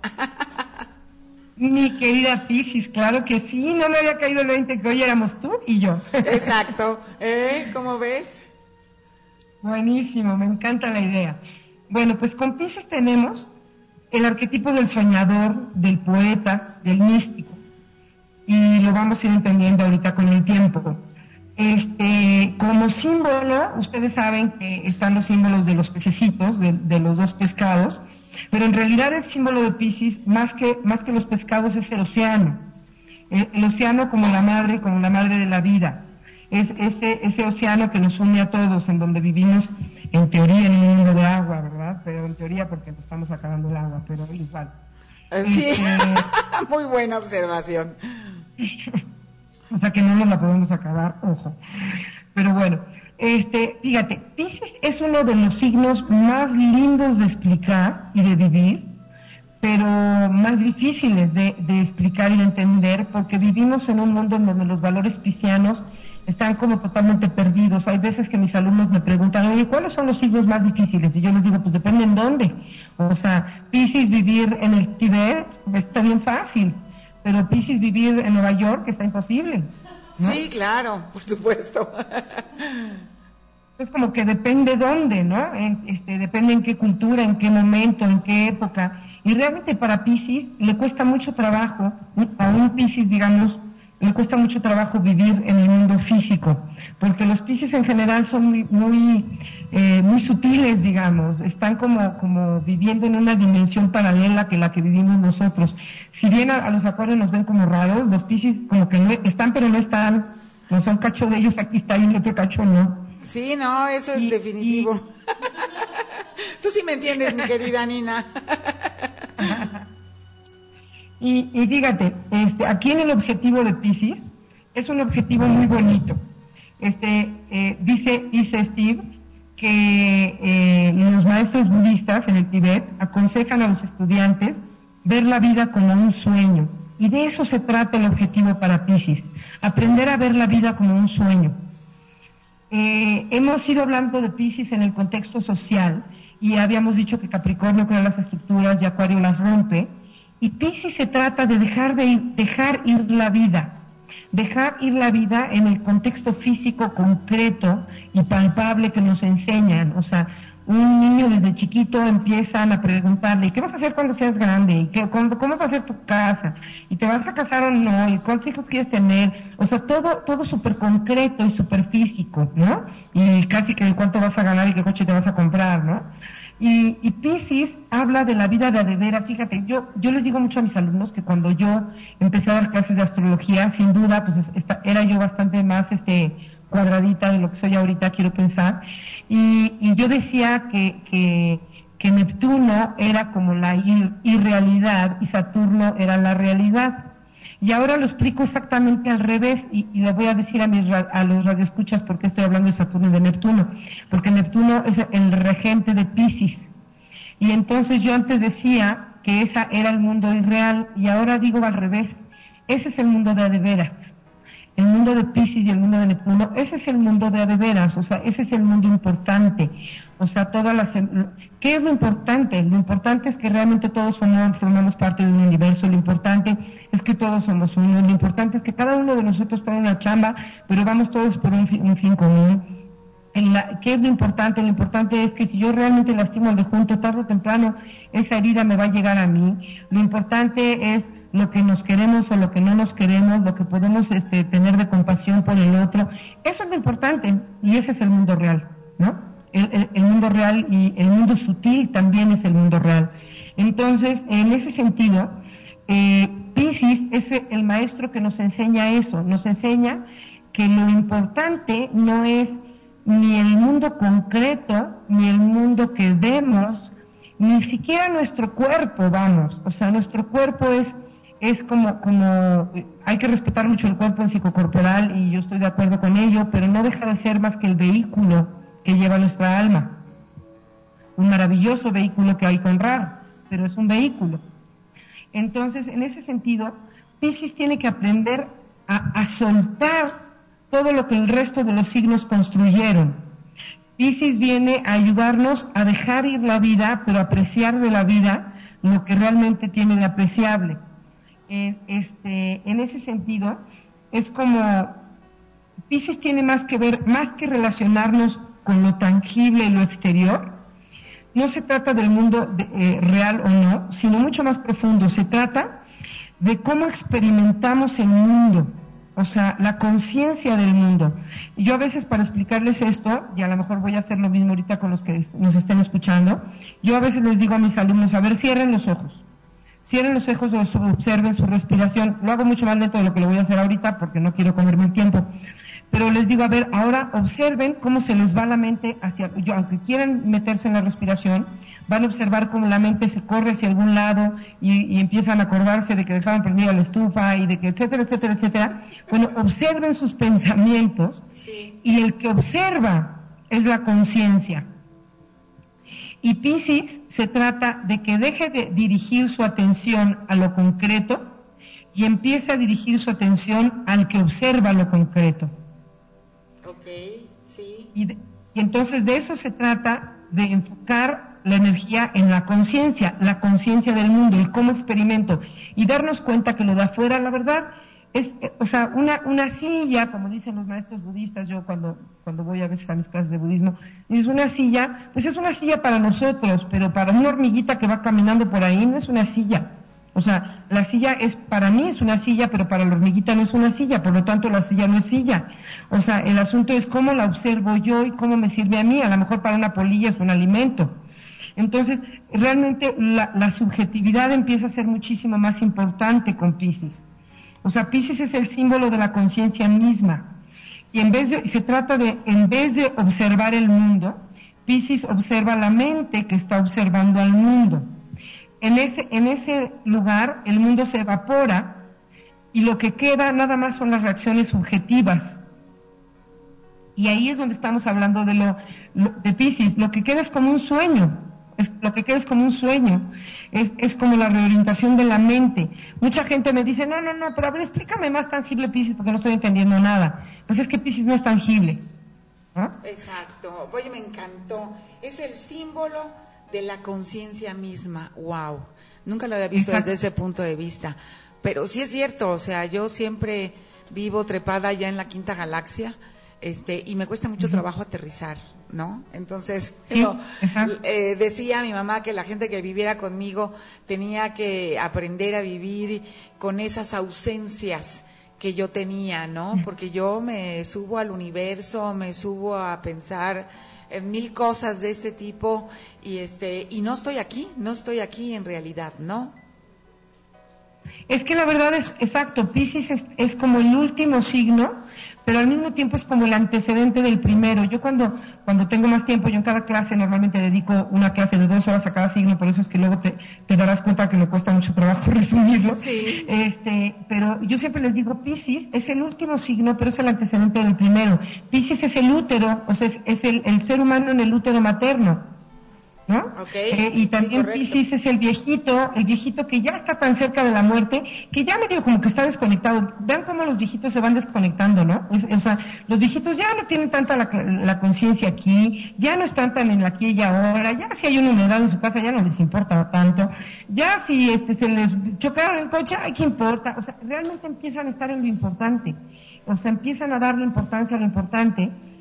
Speaker 3: Mi querida Piscis, claro que sí, no me había caído el veinte que hoy éramos tú y yo.
Speaker 1: Exacto, ¿eh? ¿Cómo ves?
Speaker 3: Buenísimo, me encanta la idea. Bueno, pues con Piscis tenemos el arquetipo del soñador, del poeta, del místico, y lo vamos a ir entendiendo ahorita con el tiempo. Este, como símbolo, ustedes saben que están los símbolos de los pececitos, de, de los dos pescados, pero en realidad el símbolo de Piscis, más que, más que los pescados, es el océano. El, el océano como la madre, como la madre de la vida. Es ese, ese océano que nos une a todos, en donde vivimos, en teoría, en un mundo de agua, ¿verdad? Pero en teoría porque nos estamos acabando el agua, pero igual.
Speaker 1: Sí,
Speaker 3: este,
Speaker 1: muy buena observación.
Speaker 3: O sea que no nos la podemos acabar, ojo. Pero bueno, este, fíjate, Piscis es uno de los signos más lindos de explicar y de vivir, pero más difíciles de, de explicar y de entender, porque vivimos en un mundo en donde los valores piscianos están como totalmente perdidos. Hay veces que mis alumnos me preguntan, oye, ¿cuáles son los signos más difíciles? Y yo les digo, pues depende en dónde. O sea, Piscis vivir en el Tíbet está bien fácil, pero Piscis vivir en Nueva York está imposible, ¿no?
Speaker 1: Sí, claro, por supuesto.
Speaker 3: Es como que depende dónde, ¿no? En, este, depende en qué cultura, en qué momento, en qué época. Y realmente para Piscis le cuesta mucho trabajo, a un Piscis, digamos, le cuesta mucho trabajo vivir en el mundo físico, porque los Piscis en general son muy muy, eh, muy sutiles, digamos, están como como viviendo en una dimensión paralela que la que vivimos nosotros. Si bien a, a los acuarios nos ven como raros, los Piscis como que no están, pero no están, no son cacho de ellos, aquí está y el otro cacho no.
Speaker 1: Sí, no, eso es
Speaker 3: y,
Speaker 1: definitivo.
Speaker 3: Y...
Speaker 1: Tú sí me entiendes, mi querida Nina.
Speaker 3: Y, y fíjate, este, aquí en el objetivo de Piscis, es un objetivo muy bonito. Este, eh, dice, dice Steve, que eh, los maestros budistas en el Tíbet aconsejan a los estudiantes ver la vida como un sueño. Y de eso se trata el objetivo para Piscis, aprender a ver la vida como un sueño. Eh, hemos ido hablando de Piscis en el contexto social, y habíamos dicho que Capricornio crea las estructuras y Acuario las rompe. Y Piscis se trata de dejar de ir, dejar ir la vida, dejar ir la vida en el contexto físico concreto y palpable que nos enseñan. O sea, un niño desde chiquito empiezan a preguntarle, ¿qué vas a hacer cuando seas grande? ¿Y qué, cómo, cómo va a ser tu casa? ¿Y te vas a casar o no? ¿Y cuántos hijos quieres tener? O sea, todo todo súper concreto y súper físico, ¿no? Y casi que cuánto vas a ganar y qué coche te vas a comprar, ¿no? Y, y Piscis habla de la vida de a de veras. Fíjate, yo yo les digo mucho a mis alumnos que cuando yo empecé a dar clases de astrología, sin duda, pues esta, era yo bastante más este cuadradita de lo que soy ahorita, quiero pensar, y, y yo decía que, que, que Neptuno era como la ir, irrealidad y Saturno era la realidad. Y ahora lo explico exactamente al revés, y, y le voy a decir a mis a los radioescuchas por qué estoy hablando de Saturno y de Neptuno, porque Neptuno es el regente de Piscis, y entonces yo antes decía que esa era el mundo irreal, y ahora digo al revés, ese es el mundo de a de veras. El mundo de Piscis y el mundo de Neptuno, ese es el mundo de a de veras, o sea, ese es el mundo importante. O sea, todas las... ¿Qué es lo importante? Lo importante es que realmente todos somos, formamos parte de un universo, lo importante es que todos somos uno, lo importante es que cada uno de nosotros trae una chamba, pero vamos todos por un fin, un fin común. en la, ¿qué es lo importante? Lo importante es que si yo realmente lastimo al difunto, tarde o temprano esa herida me va a llegar a mí. Lo importante es lo que nos queremos o lo que no nos queremos, lo que podemos este, tener de compasión por el otro. Eso es lo importante, y ese es el mundo real, ¿no? El, el, el mundo real y el mundo sutil también es el mundo real. Entonces, en ese sentido, eh, Piscis es el maestro que nos enseña eso, nos enseña que lo importante no es ni el mundo concreto, ni el mundo que vemos, ni siquiera nuestro cuerpo, vamos, o sea, nuestro cuerpo es, es como, como, hay que respetar mucho el cuerpo psicocorporal, y yo estoy de acuerdo con ello, pero no deja de ser más que el vehículo que lleva nuestra alma, un maravilloso vehículo que hay con Ra, pero es un vehículo. Entonces, en ese sentido, Piscis tiene que aprender a, a soltar todo lo que el resto de los signos construyeron. Piscis viene a ayudarnos a dejar ir la vida, pero apreciar de la vida lo que realmente tiene de apreciable. Eh, este, en ese sentido, es como, Piscis tiene más que ver, más que relacionarnos con lo tangible y lo exterior. No se trata del mundo de, eh, real o no, sino mucho más profundo. Se trata de cómo experimentamos el mundo, o sea, la conciencia del mundo. Y yo a veces, para explicarles esto, y a lo mejor voy a hacer lo mismo ahorita con los que nos estén escuchando, yo a veces les digo a mis alumnos, a ver, cierren los ojos. Cierren los ojos o observen su respiración. Lo hago mucho más lento de lo que lo voy a hacer ahorita porque no quiero comerme el tiempo. Pero les digo, a ver, ahora observen cómo se les va la mente hacia, yo, aunque quieran meterse en la respiración, van a observar cómo la mente se corre hacia algún lado y, y empiezan a acordarse de que dejaron prendida la estufa y de que etcétera, etcétera, etcétera. Bueno, observen sus pensamientos, sí. Y el que observa es la conciencia. Y Piscis se trata de que deje de dirigir su atención a lo concreto y empiece a dirigir su atención al que observa lo concreto.
Speaker 1: Ok, sí.
Speaker 3: Y, de, y entonces de eso se trata, de enfocar la energía en la conciencia, la conciencia del mundo, el cómo experimento, y darnos cuenta que lo de afuera, la verdad, es, o sea, una, una silla, como dicen los maestros budistas, yo cuando, cuando voy a veces a mis clases de budismo, es una silla, pues es una silla para nosotros, pero para una hormiguita que va caminando por ahí no es una silla. O sea, la silla es, para mí es una silla, pero para la hormiguita no es una silla, por lo tanto la silla no es silla. O sea, el asunto es cómo la observo yo y cómo me sirve a mí, a lo mejor para una polilla es un alimento. Entonces, realmente la, la subjetividad empieza a ser muchísimo más importante con Piscis. O sea, Piscis es el símbolo de la conciencia misma. Y en vez de, se trata de, en vez de observar el mundo, Piscis observa la mente que está observando al mundo. En ese, en ese lugar el mundo se evapora y lo que queda nada más son las reacciones subjetivas. Y ahí es donde estamos hablando de lo, lo de Piscis. Lo que queda es como un sueño. Es, lo que queda es como un sueño. Es, es como la reorientación de la mente. Mucha gente me dice, no, no, no, pero a ver, explícame más tangible Piscis porque no estoy entendiendo nada. Pues es que Piscis no es tangible. ¿Ah?
Speaker 1: Exacto. Oye, me encantó. Es el símbolo de la conciencia misma. Wow, nunca lo había visto Exacto. desde ese punto de vista, pero sí es cierto. O sea, yo siempre vivo trepada ya en la quinta galaxia, este, y me cuesta mucho uh-huh. trabajo aterrizar, ¿no? Entonces, sí, yo, eh, decía mi mamá que la gente que viviera conmigo tenía que aprender a vivir con esas ausencias que yo tenía, ¿no? Porque yo me subo al universo, me subo a pensar en mil cosas de este tipo y este y no estoy aquí, no estoy aquí en realidad, ¿no?
Speaker 3: Es que la verdad es, exacto, Piscis es, es como el último signo, pero al mismo tiempo es como el antecedente del primero. Yo cuando cuando tengo más tiempo, yo en cada clase normalmente dedico una clase de dos horas a cada signo, por eso es que luego te, te darás cuenta que me cuesta mucho trabajo resumirlo.
Speaker 1: Sí.
Speaker 3: Este, pero yo siempre les digo, Piscis es el último signo, pero es el antecedente del primero. Piscis es el útero, o sea, es, es el, el ser humano en el útero materno, ¿no?
Speaker 1: Okay,
Speaker 3: eh, y también
Speaker 1: sí,
Speaker 3: Piscis es el viejito, el viejito que ya está tan cerca de la muerte, que ya medio como que está desconectado. Vean cómo los viejitos se van desconectando, ¿no? Es, o sea, los viejitos ya no tienen tanta la, la conciencia aquí, ya no están tan en la aquí y ahora, ya si hay una humedad en su casa ya no les importa tanto, ya si este se les chocaron el coche, ay, ¿qué importa? O sea, realmente empiezan a estar en lo importante, o sea, empiezan a darle importancia a lo importante.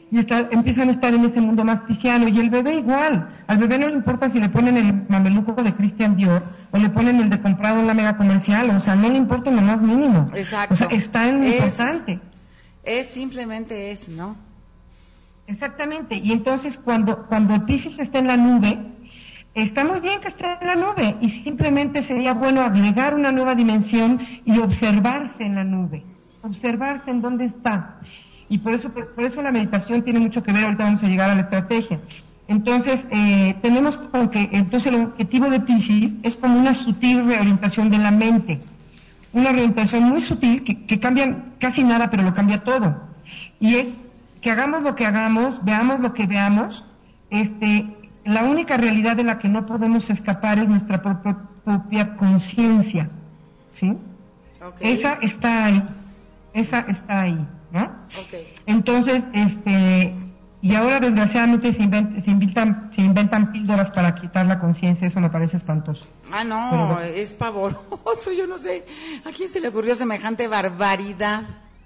Speaker 3: y está, empiezan a estar en ese mundo más pisciano, y el bebé igual, al bebé no le importa si le ponen el mameluco de Christian Dior, o le ponen el de comprado en la mega comercial, o sea, no le importa lo más mínimo.
Speaker 1: Exacto.
Speaker 3: O sea, está en lo
Speaker 1: es,
Speaker 3: importante.
Speaker 1: Es simplemente es, ¿no?
Speaker 3: Exactamente, y entonces cuando, cuando el Piscis está en la nube, está muy bien que esté en la nube, y simplemente sería bueno agregar una nueva dimensión y observarse en la nube, observarse en dónde está. Y por eso, por, por eso la meditación tiene mucho que ver, ahorita vamos a llegar a la estrategia. Entonces, eh, tenemos como que, entonces el objetivo de Piscis es como una sutil reorientación de la mente, una reorientación muy sutil que, que cambia casi nada, pero lo cambia todo. Y es que hagamos lo que hagamos, veamos lo que veamos, este, la única realidad de la que no podemos escapar es nuestra propia, propia conciencia, ¿sí? Okay. Esa está ahí, esa está ahí, ¿no?
Speaker 1: Okay.
Speaker 3: Entonces, este, y ahora desgraciadamente se, invent, se, inventan, se inventan píldoras para quitar la conciencia, eso me parece espantoso.
Speaker 1: Ah, no, pero, es pavoroso, yo no sé, ¿a quién se le ocurrió semejante barbaridad?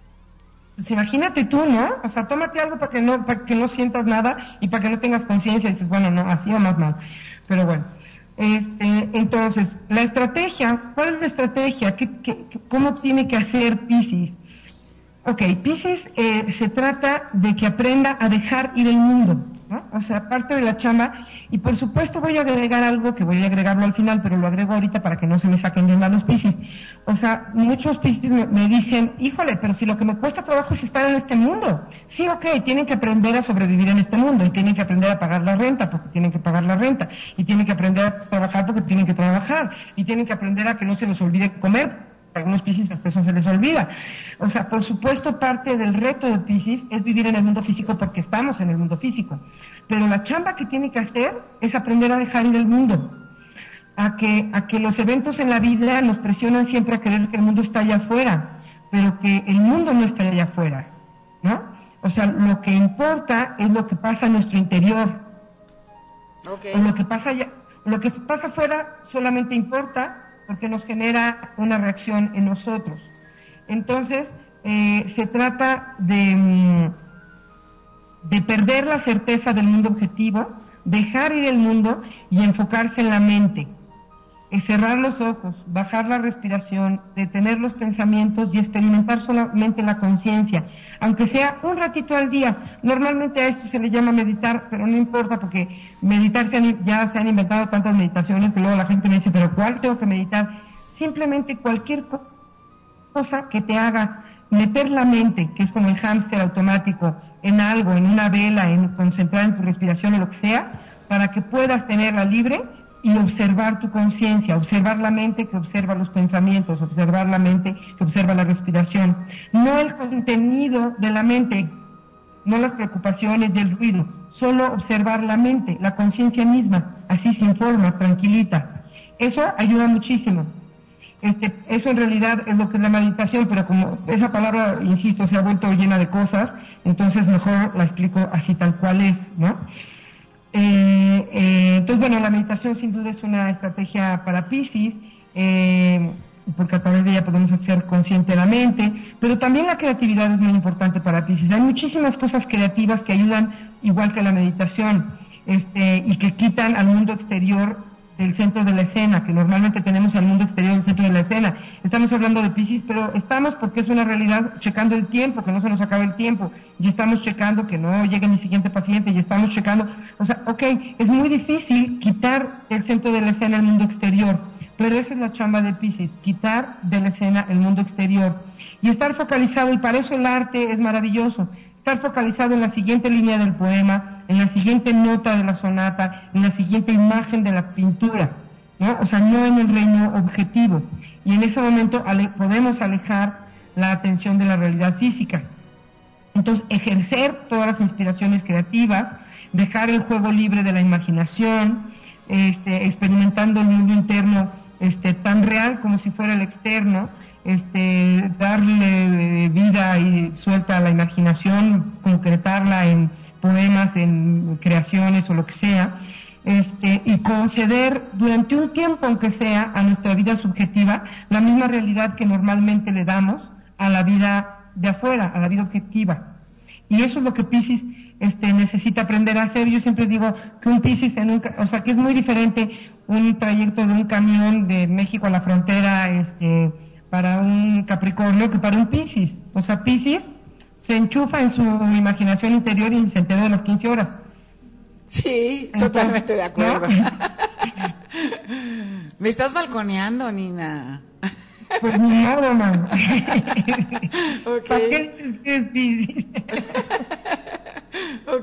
Speaker 3: Pues imagínate tú, ¿no? O sea, tómate algo para que no, para que no sientas nada y para que no tengas conciencia, y dices, bueno, no, así o más mal. Pero bueno, este, entonces, la estrategia, ¿cuál es la estrategia? ¿Qué, qué, cómo tiene que hacer Piscis? Ok, Piscis eh, se trata de que aprenda a dejar ir el mundo, ¿no? O sea, parte de la chamba, y por supuesto voy a agregar algo que voy a agregarlo al final, pero lo agrego ahorita para que no se me saquen de onda los Piscis. O sea, muchos Piscis me, me dicen, híjole, pero si lo que me cuesta trabajo es estar en este mundo. Sí, ok, tienen que aprender a sobrevivir en este mundo, y tienen que aprender a pagar la renta, porque tienen que pagar la renta, y tienen que aprender a trabajar porque tienen que trabajar, y tienen que aprender a que no se les olvide comer. Algunos Piscis hasta eso se les olvida. O sea, por supuesto, parte del reto de Piscis es vivir en el mundo físico porque estamos en el mundo físico. Pero la chamba que tiene que hacer es aprender a dejar ir el mundo. A que, a que los eventos en la vida nos presionan siempre a creer que el mundo está allá afuera, pero que el mundo no está allá afuera, ¿no? O sea, lo que importa es lo que pasa en nuestro interior.
Speaker 1: Okay.
Speaker 3: O lo que pasa allá, lo que pasa afuera solamente importa porque nos genera una reacción en nosotros. Entonces, eh, se trata de, de perder la certeza del mundo objetivo, dejar ir el mundo y enfocarse en la mente. Es cerrar los ojos, bajar la respiración, detener los pensamientos y experimentar solamente la conciencia, aunque sea un ratito al día. Normalmente a esto se le llama meditar, pero no importa porque meditar se han, ya se han inventado tantas meditaciones que luego la gente me dice, pero ¿cuál tengo que meditar? Simplemente cualquier cosa que te haga meter la mente, que es como el hámster automático, en algo, en una vela, en concentrar en tu respiración o lo que sea, para que puedas tenerla libre y observar tu conciencia, observar la mente que observa los pensamientos, observar la mente que observa la respiración. No el contenido de la mente, no las preocupaciones del ruido, solo observar la mente, la conciencia misma, así sin forma, tranquilita. Eso ayuda muchísimo. Este, eso en realidad es lo que es la meditación, pero como esa palabra, insisto, se ha vuelto llena de cosas, entonces mejor la explico así tal cual es, ¿no? Eh, eh, entonces, bueno, la meditación sin duda es una estrategia para Piscis, eh, porque a través de ella podemos ser conscientes de la mente, pero también la creatividad es muy importante para Piscis. Hay muchísimas cosas creativas que ayudan, igual que la meditación, este, y que quitan al mundo exterior del centro de la escena, que normalmente tenemos al mundo exterior del centro de la escena. Estamos hablando de Piscis, pero estamos, porque es una realidad, checando el tiempo, que no se nos acabe el tiempo, y estamos checando que no llegue mi siguiente paciente, y estamos checando, o sea, ok, es muy difícil quitar el centro de la escena el mundo exterior, pero esa es la chamba de Piscis, quitar de la escena el mundo exterior, y estar focalizado, y para eso el arte es maravilloso, estar focalizado en la siguiente línea del poema, en la siguiente nota de la sonata, en la siguiente imagen de la pintura, ¿no? O sea, no en el reino objetivo. Y en ese momento ale- podemos alejar la atención de la realidad física. Entonces, ejercer todas las inspiraciones creativas, dejar el juego libre de la imaginación, este, experimentando el mundo interno este, tan real como si fuera el externo, este, darle vida y suelta a la imaginación, concretarla en poemas, en creaciones o lo que sea, este, y conceder durante un tiempo, aunque sea, a nuestra vida subjetiva la misma realidad que normalmente le damos a la vida de afuera, a la vida objetiva. Y eso es lo que Piscis este, necesita aprender a hacer. Yo siempre digo que un Piscis, en un, o sea, que es muy diferente un trayecto de un camión de México a la frontera este, para un Capricornio que para un Piscis. O sea, Piscis se enchufa en su imaginación interior y se enteró de las quince horas.
Speaker 1: Sí, entonces, totalmente de acuerdo. ¿No? Me estás balconeando, Nina.
Speaker 3: Pues ni modo, mamá.
Speaker 1: Ok.
Speaker 3: ¿Para qué dices que es Piscis?
Speaker 1: Ok.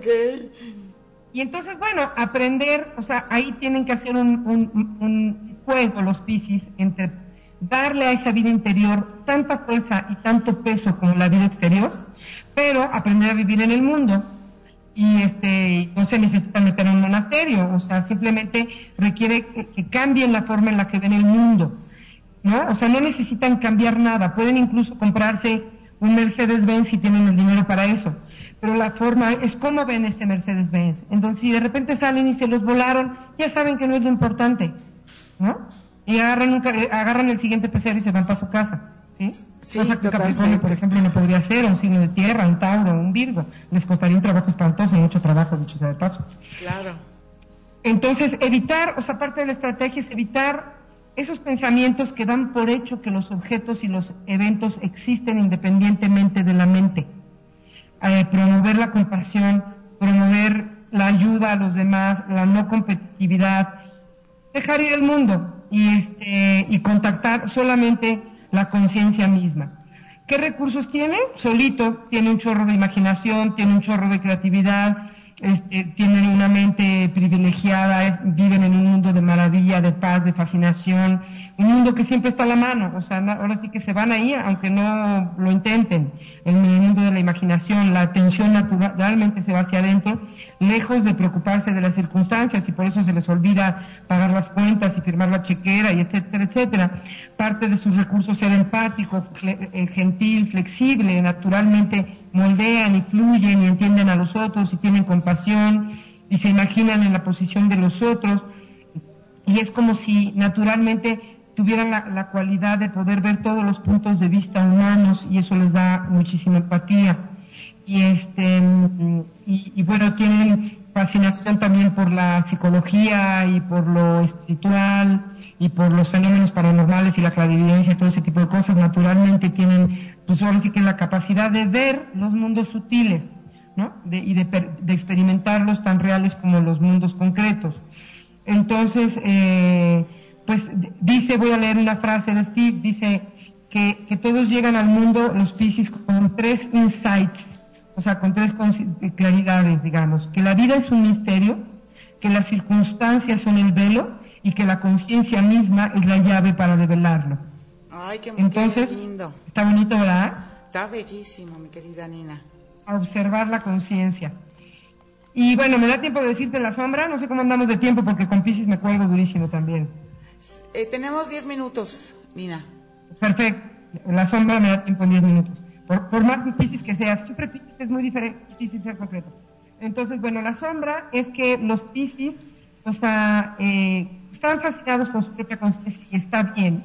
Speaker 3: Y entonces, bueno, aprender, o sea, ahí tienen que hacer un, un, un juego los Piscis entre darle a esa vida interior tanta fuerza y tanto peso como la vida exterior, pero aprender a vivir en el mundo. Y este no se necesita meter en un monasterio, o sea, simplemente requiere que, que cambien la forma en la que ven el mundo, ¿no? O sea, no necesitan cambiar nada, pueden incluso comprarse un Mercedes-Benz si tienen el dinero para eso, pero la forma es cómo ven ese Mercedes-Benz. Entonces, si de repente salen y se los volaron, ya saben que no es lo importante, ¿no? Y agarran, un, agarran el siguiente pecero y se van para su casa. ¿Sí?
Speaker 1: Sí,
Speaker 3: cosa que Capricornio, por ejemplo, no podría ser, un signo de tierra, un Tauro, un Virgo. Les costaría un trabajo espantoso, mucho trabajo, dicho sea de paso.
Speaker 1: Claro.
Speaker 3: Entonces, evitar, o sea, parte de la estrategia es evitar esos pensamientos que dan por hecho que los objetos y los eventos existen independientemente de la mente. Eh, promover la compasión, promover la ayuda a los demás, la no competitividad, dejar ir el mundo y, este, y contactar solamente la conciencia misma. ¿Qué recursos tiene? Solito, tiene un chorro de imaginación, tiene un chorro de creatividad, este, tienen una mente privilegiada, es, viven en un mundo de maravilla, de paz, de fascinación, un mundo que siempre está a la mano, o sea, ahora sí que se van ahí, aunque no lo intenten, en el mundo de la imaginación, la atención naturalmente se va hacia adentro, lejos de preocuparse de las circunstancias, y por eso se les olvida pagar las cuentas y firmar la chequera, y etcétera, etcétera. Parte de sus recursos ser empático, gentil, flexible, naturalmente moldean y fluyen y entienden a los otros y tienen compasión y se imaginan en la posición de los otros, y es como si naturalmente tuvieran la, la cualidad de poder ver todos los puntos de vista humanos, y eso les da muchísima empatía. Y este y, y bueno, tienen fascinación también por la psicología y por lo espiritual y por los fenómenos paranormales y la clarividencia y todo ese tipo de cosas. Naturalmente tienen, pues ahora sí que la capacidad de ver los mundos sutiles, ¿no? De, y de, de experimentarlos tan reales como los mundos concretos. Entonces, eh, pues dice, voy a leer una frase de Steve, dice que, que todos llegan al mundo, los Piscis, con tres insights, o sea, con tres claridades, digamos, que la vida es un misterio, que las circunstancias son el velo y que la conciencia misma es la llave para develarlo.
Speaker 1: Ay, qué,
Speaker 3: Entonces,
Speaker 1: qué lindo.
Speaker 3: Está bonito, ¿verdad?
Speaker 1: Está bellísimo, mi querida Nina.
Speaker 3: A observar la conciencia. Y bueno, me da tiempo de decirte la sombra, no sé cómo andamos de tiempo porque con Piscis me cuelgo durísimo también.
Speaker 1: Eh, tenemos diez minutos, Nina.
Speaker 3: Perfecto, la sombra me da tiempo en diez minutos. Por, por más Piscis que sea, siempre Piscis es muy diferente, difícil ser concreto. Entonces, bueno, la sombra es que los Piscis, o sea, eh, están fascinados con su propia conciencia y está bien.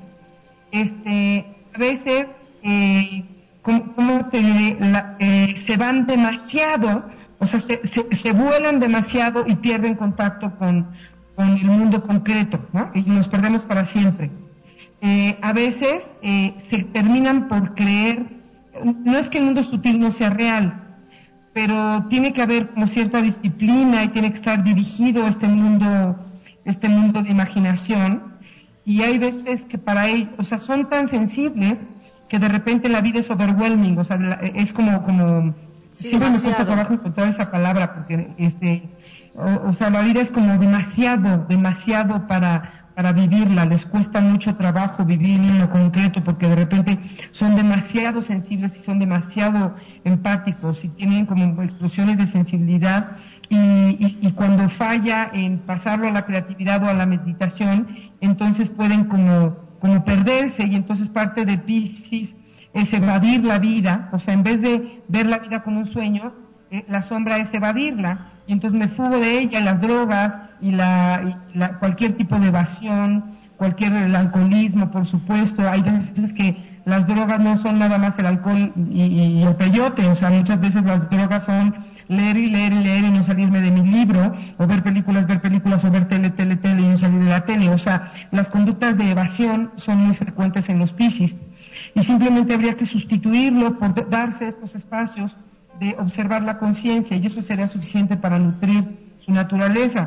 Speaker 3: Este, a veces, eh, como, como te diré, la, eh, se van demasiado, o sea, se, se, se vuelan demasiado y pierden contacto con, con el mundo concreto, ¿no? Y nos perdemos para siempre. Eh, a veces eh, se terminan por creer, no es que el mundo sutil no sea real, pero tiene que haber como cierta disciplina y tiene que estar dirigido este mundo, este mundo de imaginación, y hay veces que para ellos, o sea, son tan sensibles que de repente la vida es overwhelming, o sea, la, es como, como,
Speaker 1: sí,
Speaker 3: siempre
Speaker 1: demasiado.
Speaker 3: Me cuesta trabajo encontrar esa palabra, porque este, o, o sea, la vida es como demasiado, demasiado para, para vivirla, les cuesta mucho trabajo vivir en lo concreto porque de repente son demasiado sensibles y son demasiado empáticos y tienen como explosiones de sensibilidad y, y, y cuando falla en pasarlo a la creatividad o a la meditación, entonces pueden como, como perderse, y entonces parte de Piscis es evadir la vida, o sea, en vez de ver la vida como un sueño, eh, la sombra es evadirla, y entonces me fugo de ella, las drogas y, la, y la, cualquier tipo de evasión, cualquier el alcoholismo, por supuesto. Hay veces que las drogas no son nada más el alcohol y, y el peyote, o sea, muchas veces las drogas son leer y leer y leer y no salirme de mi libro, o ver películas, ver películas, o ver tele, tele, tele y no salir de la tele. O sea, las conductas de evasión son muy frecuentes en los Piscis y simplemente habría que sustituirlo por darse estos espacios de observar la conciencia, y eso sería suficiente para nutrir su naturaleza.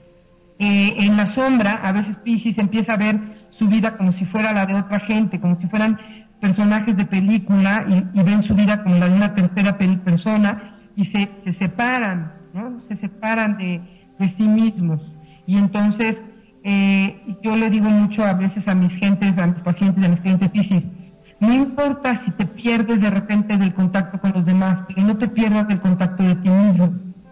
Speaker 3: Eh, en la sombra, a veces Piscis empieza a ver su vida como si fuera la de otra gente, como si fueran personajes de película, y, y ven su vida como la de una tercera persona, y se, se separan, ¿no? Se separan de, de sí mismos. Y entonces, eh, yo le digo mucho a veces a mis gentes, a mis pacientes, a mis clientes Piscis, no importa si te pierdes de repente del contacto con los demás, pero no te pierdas del contacto de ti mismo.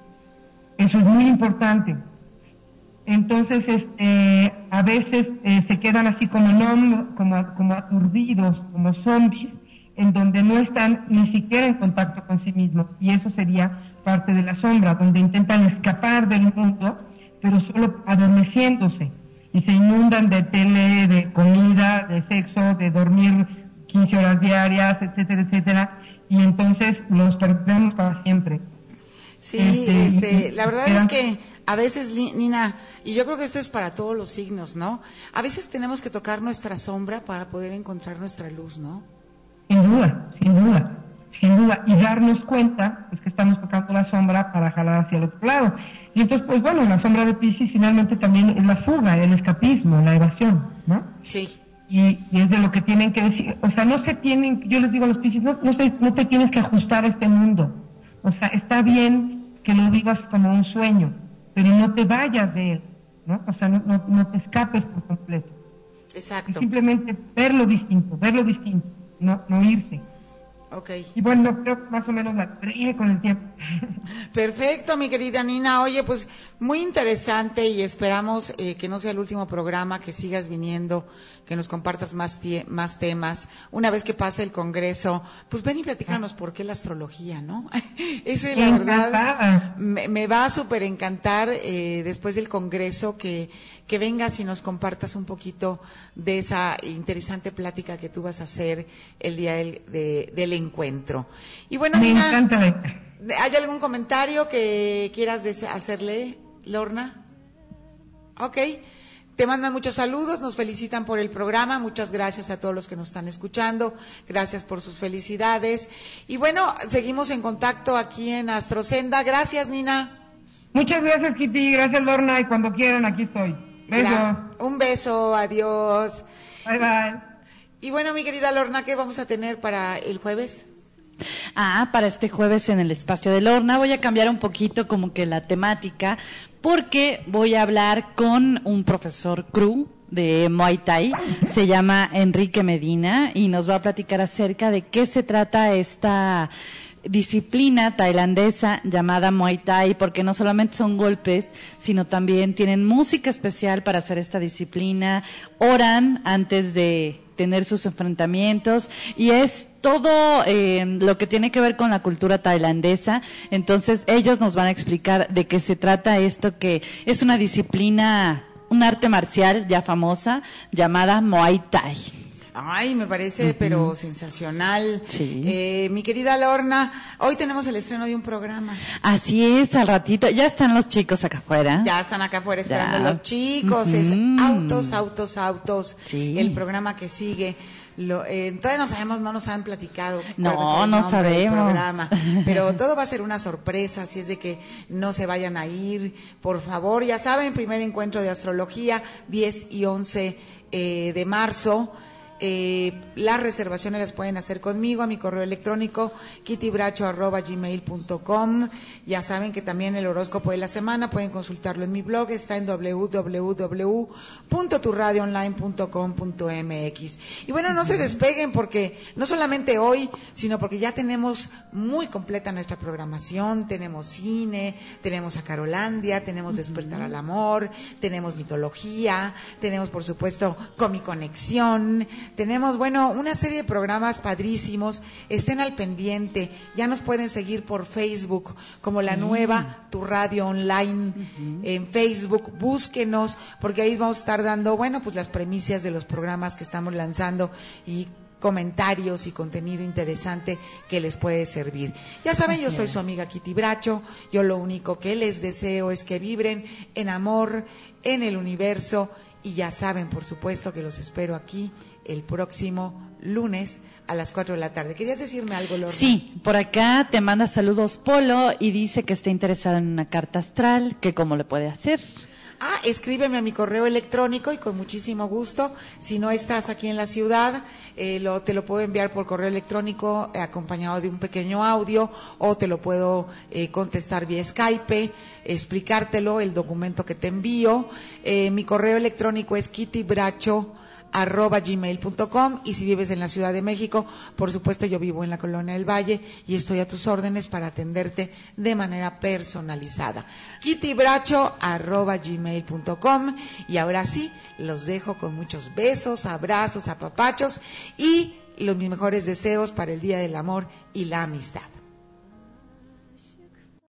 Speaker 3: Eso es muy importante. Entonces, este, a veces eh, se quedan así como, no, como, como aturdidos, como zombies, en donde no están ni siquiera en contacto con sí mismos, y eso sería parte de la sombra, donde intentan escapar del mundo, pero solo adormeciéndose, y se inundan de tele, de comida, de sexo, de dormir quince horas diarias, etcétera, etcétera, y entonces los perdemos para siempre.
Speaker 1: Sí, este, este la verdad es que a veces, Nina, y yo creo que esto es para todos los signos, ¿no? A veces tenemos que tocar nuestra sombra para poder encontrar nuestra luz, ¿no?
Speaker 3: Sin duda, sin duda, sin duda, y darnos cuenta pues que estamos tocando la sombra para jalar hacia el otro lado. Y entonces, pues bueno, la sombra de Piscis finalmente también es la fuga, el escapismo, la evasión, ¿no?
Speaker 1: Sí.
Speaker 3: Y, y es de lo que tienen que decir, o sea, no se tienen, yo les digo a los Piscis, no, no, se, no te tienes que ajustar a este mundo, o sea, está bien que lo vivas como un sueño, pero no te vayas de él, ¿no? O sea, no, no, no te escapes por completo.
Speaker 1: Exacto.
Speaker 3: Y simplemente verlo distinto, verlo distinto. No, no irse.
Speaker 1: Okay.
Speaker 3: Y bueno, creo que más o menos la traje con el tiempo.
Speaker 1: Perfecto, mi querida Nina. Oye, pues muy interesante, y esperamos eh, que no sea el último programa, que sigas viniendo, que nos compartas más tie- más temas. Una vez que pase el Congreso, pues ven y platícanos por qué la astrología, ¿no? Esa es la verdad. Me, me va a súper encantar eh, después del Congreso que, que vengas y nos compartas un poquito de esa interesante plática que tú vas a hacer el día del, de, del encuentro. Y bueno,
Speaker 3: me
Speaker 1: Nina,
Speaker 3: encanta.
Speaker 1: ¿hay algún comentario que quieras hacerle, Lorna? Ok, te mandan muchos saludos, nos felicitan por el programa, muchas gracias a todos los que nos están escuchando, gracias por sus felicidades, y bueno, seguimos en contacto aquí en Astrosenda. Gracias, Nina.
Speaker 3: Muchas gracias, Kitty, gracias, Lorna, y cuando quieran aquí estoy. Beso.
Speaker 1: Gra- un beso, adiós.
Speaker 3: Bye, bye.
Speaker 1: Y bueno, mi querida Lorna, ¿qué vamos a tener para el jueves?
Speaker 2: Ah, para este jueves en el espacio de Lorna voy a cambiar un poquito como que la temática, porque voy a hablar con un profesor cru de Muay Thai, se llama Enrique Medina, y nos va a platicar acerca de qué se trata esta disciplina tailandesa llamada Muay Thai, porque no solamente son golpes, sino también tienen música especial para hacer esta disciplina, oran antes de tener sus enfrentamientos, y es todo eh, lo que tiene que ver con la cultura tailandesa. Entonces ellos nos van a explicar de qué se trata esto, que es una disciplina, un arte marcial ya famosa llamada Muay Thai.
Speaker 1: Ay, me parece, uh-huh. pero sensacional.
Speaker 2: Sí.
Speaker 1: Eh, mi querida Lorna, hoy tenemos el estreno de un programa.
Speaker 2: Así es, al ratito. Ya están los chicos acá afuera.
Speaker 1: Ya están acá afuera esperando
Speaker 2: ya.
Speaker 1: los chicos. Uh-huh. Es Autos, Autos, Autos.
Speaker 2: Sí.
Speaker 1: El programa que sigue. Lo, eh, todavía no sabemos, no nos han platicado.
Speaker 2: No, no sabemos.
Speaker 1: Programa, pero todo va a ser una sorpresa, así es de que no se vayan a ir, por favor. Ya saben, primer encuentro de astrología, diez y once eh, de marzo. Eh, las reservaciones las pueden hacer conmigo a mi correo electrónico kittybracho arroba gmail punto com. Ya saben que también el horóscopo de la semana pueden consultarlo en mi blog, está en doble u doble u doble u punto tu radio online punto com punto m x. Y bueno, no se despeguen, porque no solamente hoy, sino porque ya tenemos muy completa nuestra programación. Tenemos cine, tenemos a Carolandia, tenemos Despertar al Amor, tenemos mitología, tenemos por supuesto Comiconexión, tenemos, bueno, una serie de programas padrísimos. Estén al pendiente. Ya nos pueden seguir por Facebook como La Nueva, Tu Radio Online, uh-huh. en Facebook. Búsquenos, porque ahí vamos a estar dando, bueno, pues las premisas de los programas que estamos lanzando, y comentarios y contenido interesante que les puede servir. Ya saben, yo soy su amiga Kitty Bracho. Yo lo único que les deseo es que vibren en amor, en el universo, y ya saben, por supuesto, que los espero aquí el próximo lunes a las cuatro de la tarde. ¿Querías decirme algo, Lorna?
Speaker 2: Sí, por acá te manda saludos Polo y dice que está interesado en una carta astral, que cómo le puede hacer.
Speaker 1: Ah, escríbeme a mi correo electrónico y con muchísimo gusto. Si no estás aquí en la ciudad, eh, lo, te lo puedo enviar por correo electrónico eh, acompañado de un pequeño audio, o te lo puedo eh, contestar vía Skype, explicártelo, el documento que te envío. Eh, mi correo electrónico es kittybracho arroba gmail punto com, y si vives en la Ciudad de México, por supuesto yo vivo en la Colonia del Valle y estoy a tus órdenes para atenderte de manera personalizada. kittybracho arroba gmail punto com. Y ahora sí, los dejo con muchos besos, abrazos, apapachos y los mis mejores deseos para el Día del Amor y la Amistad.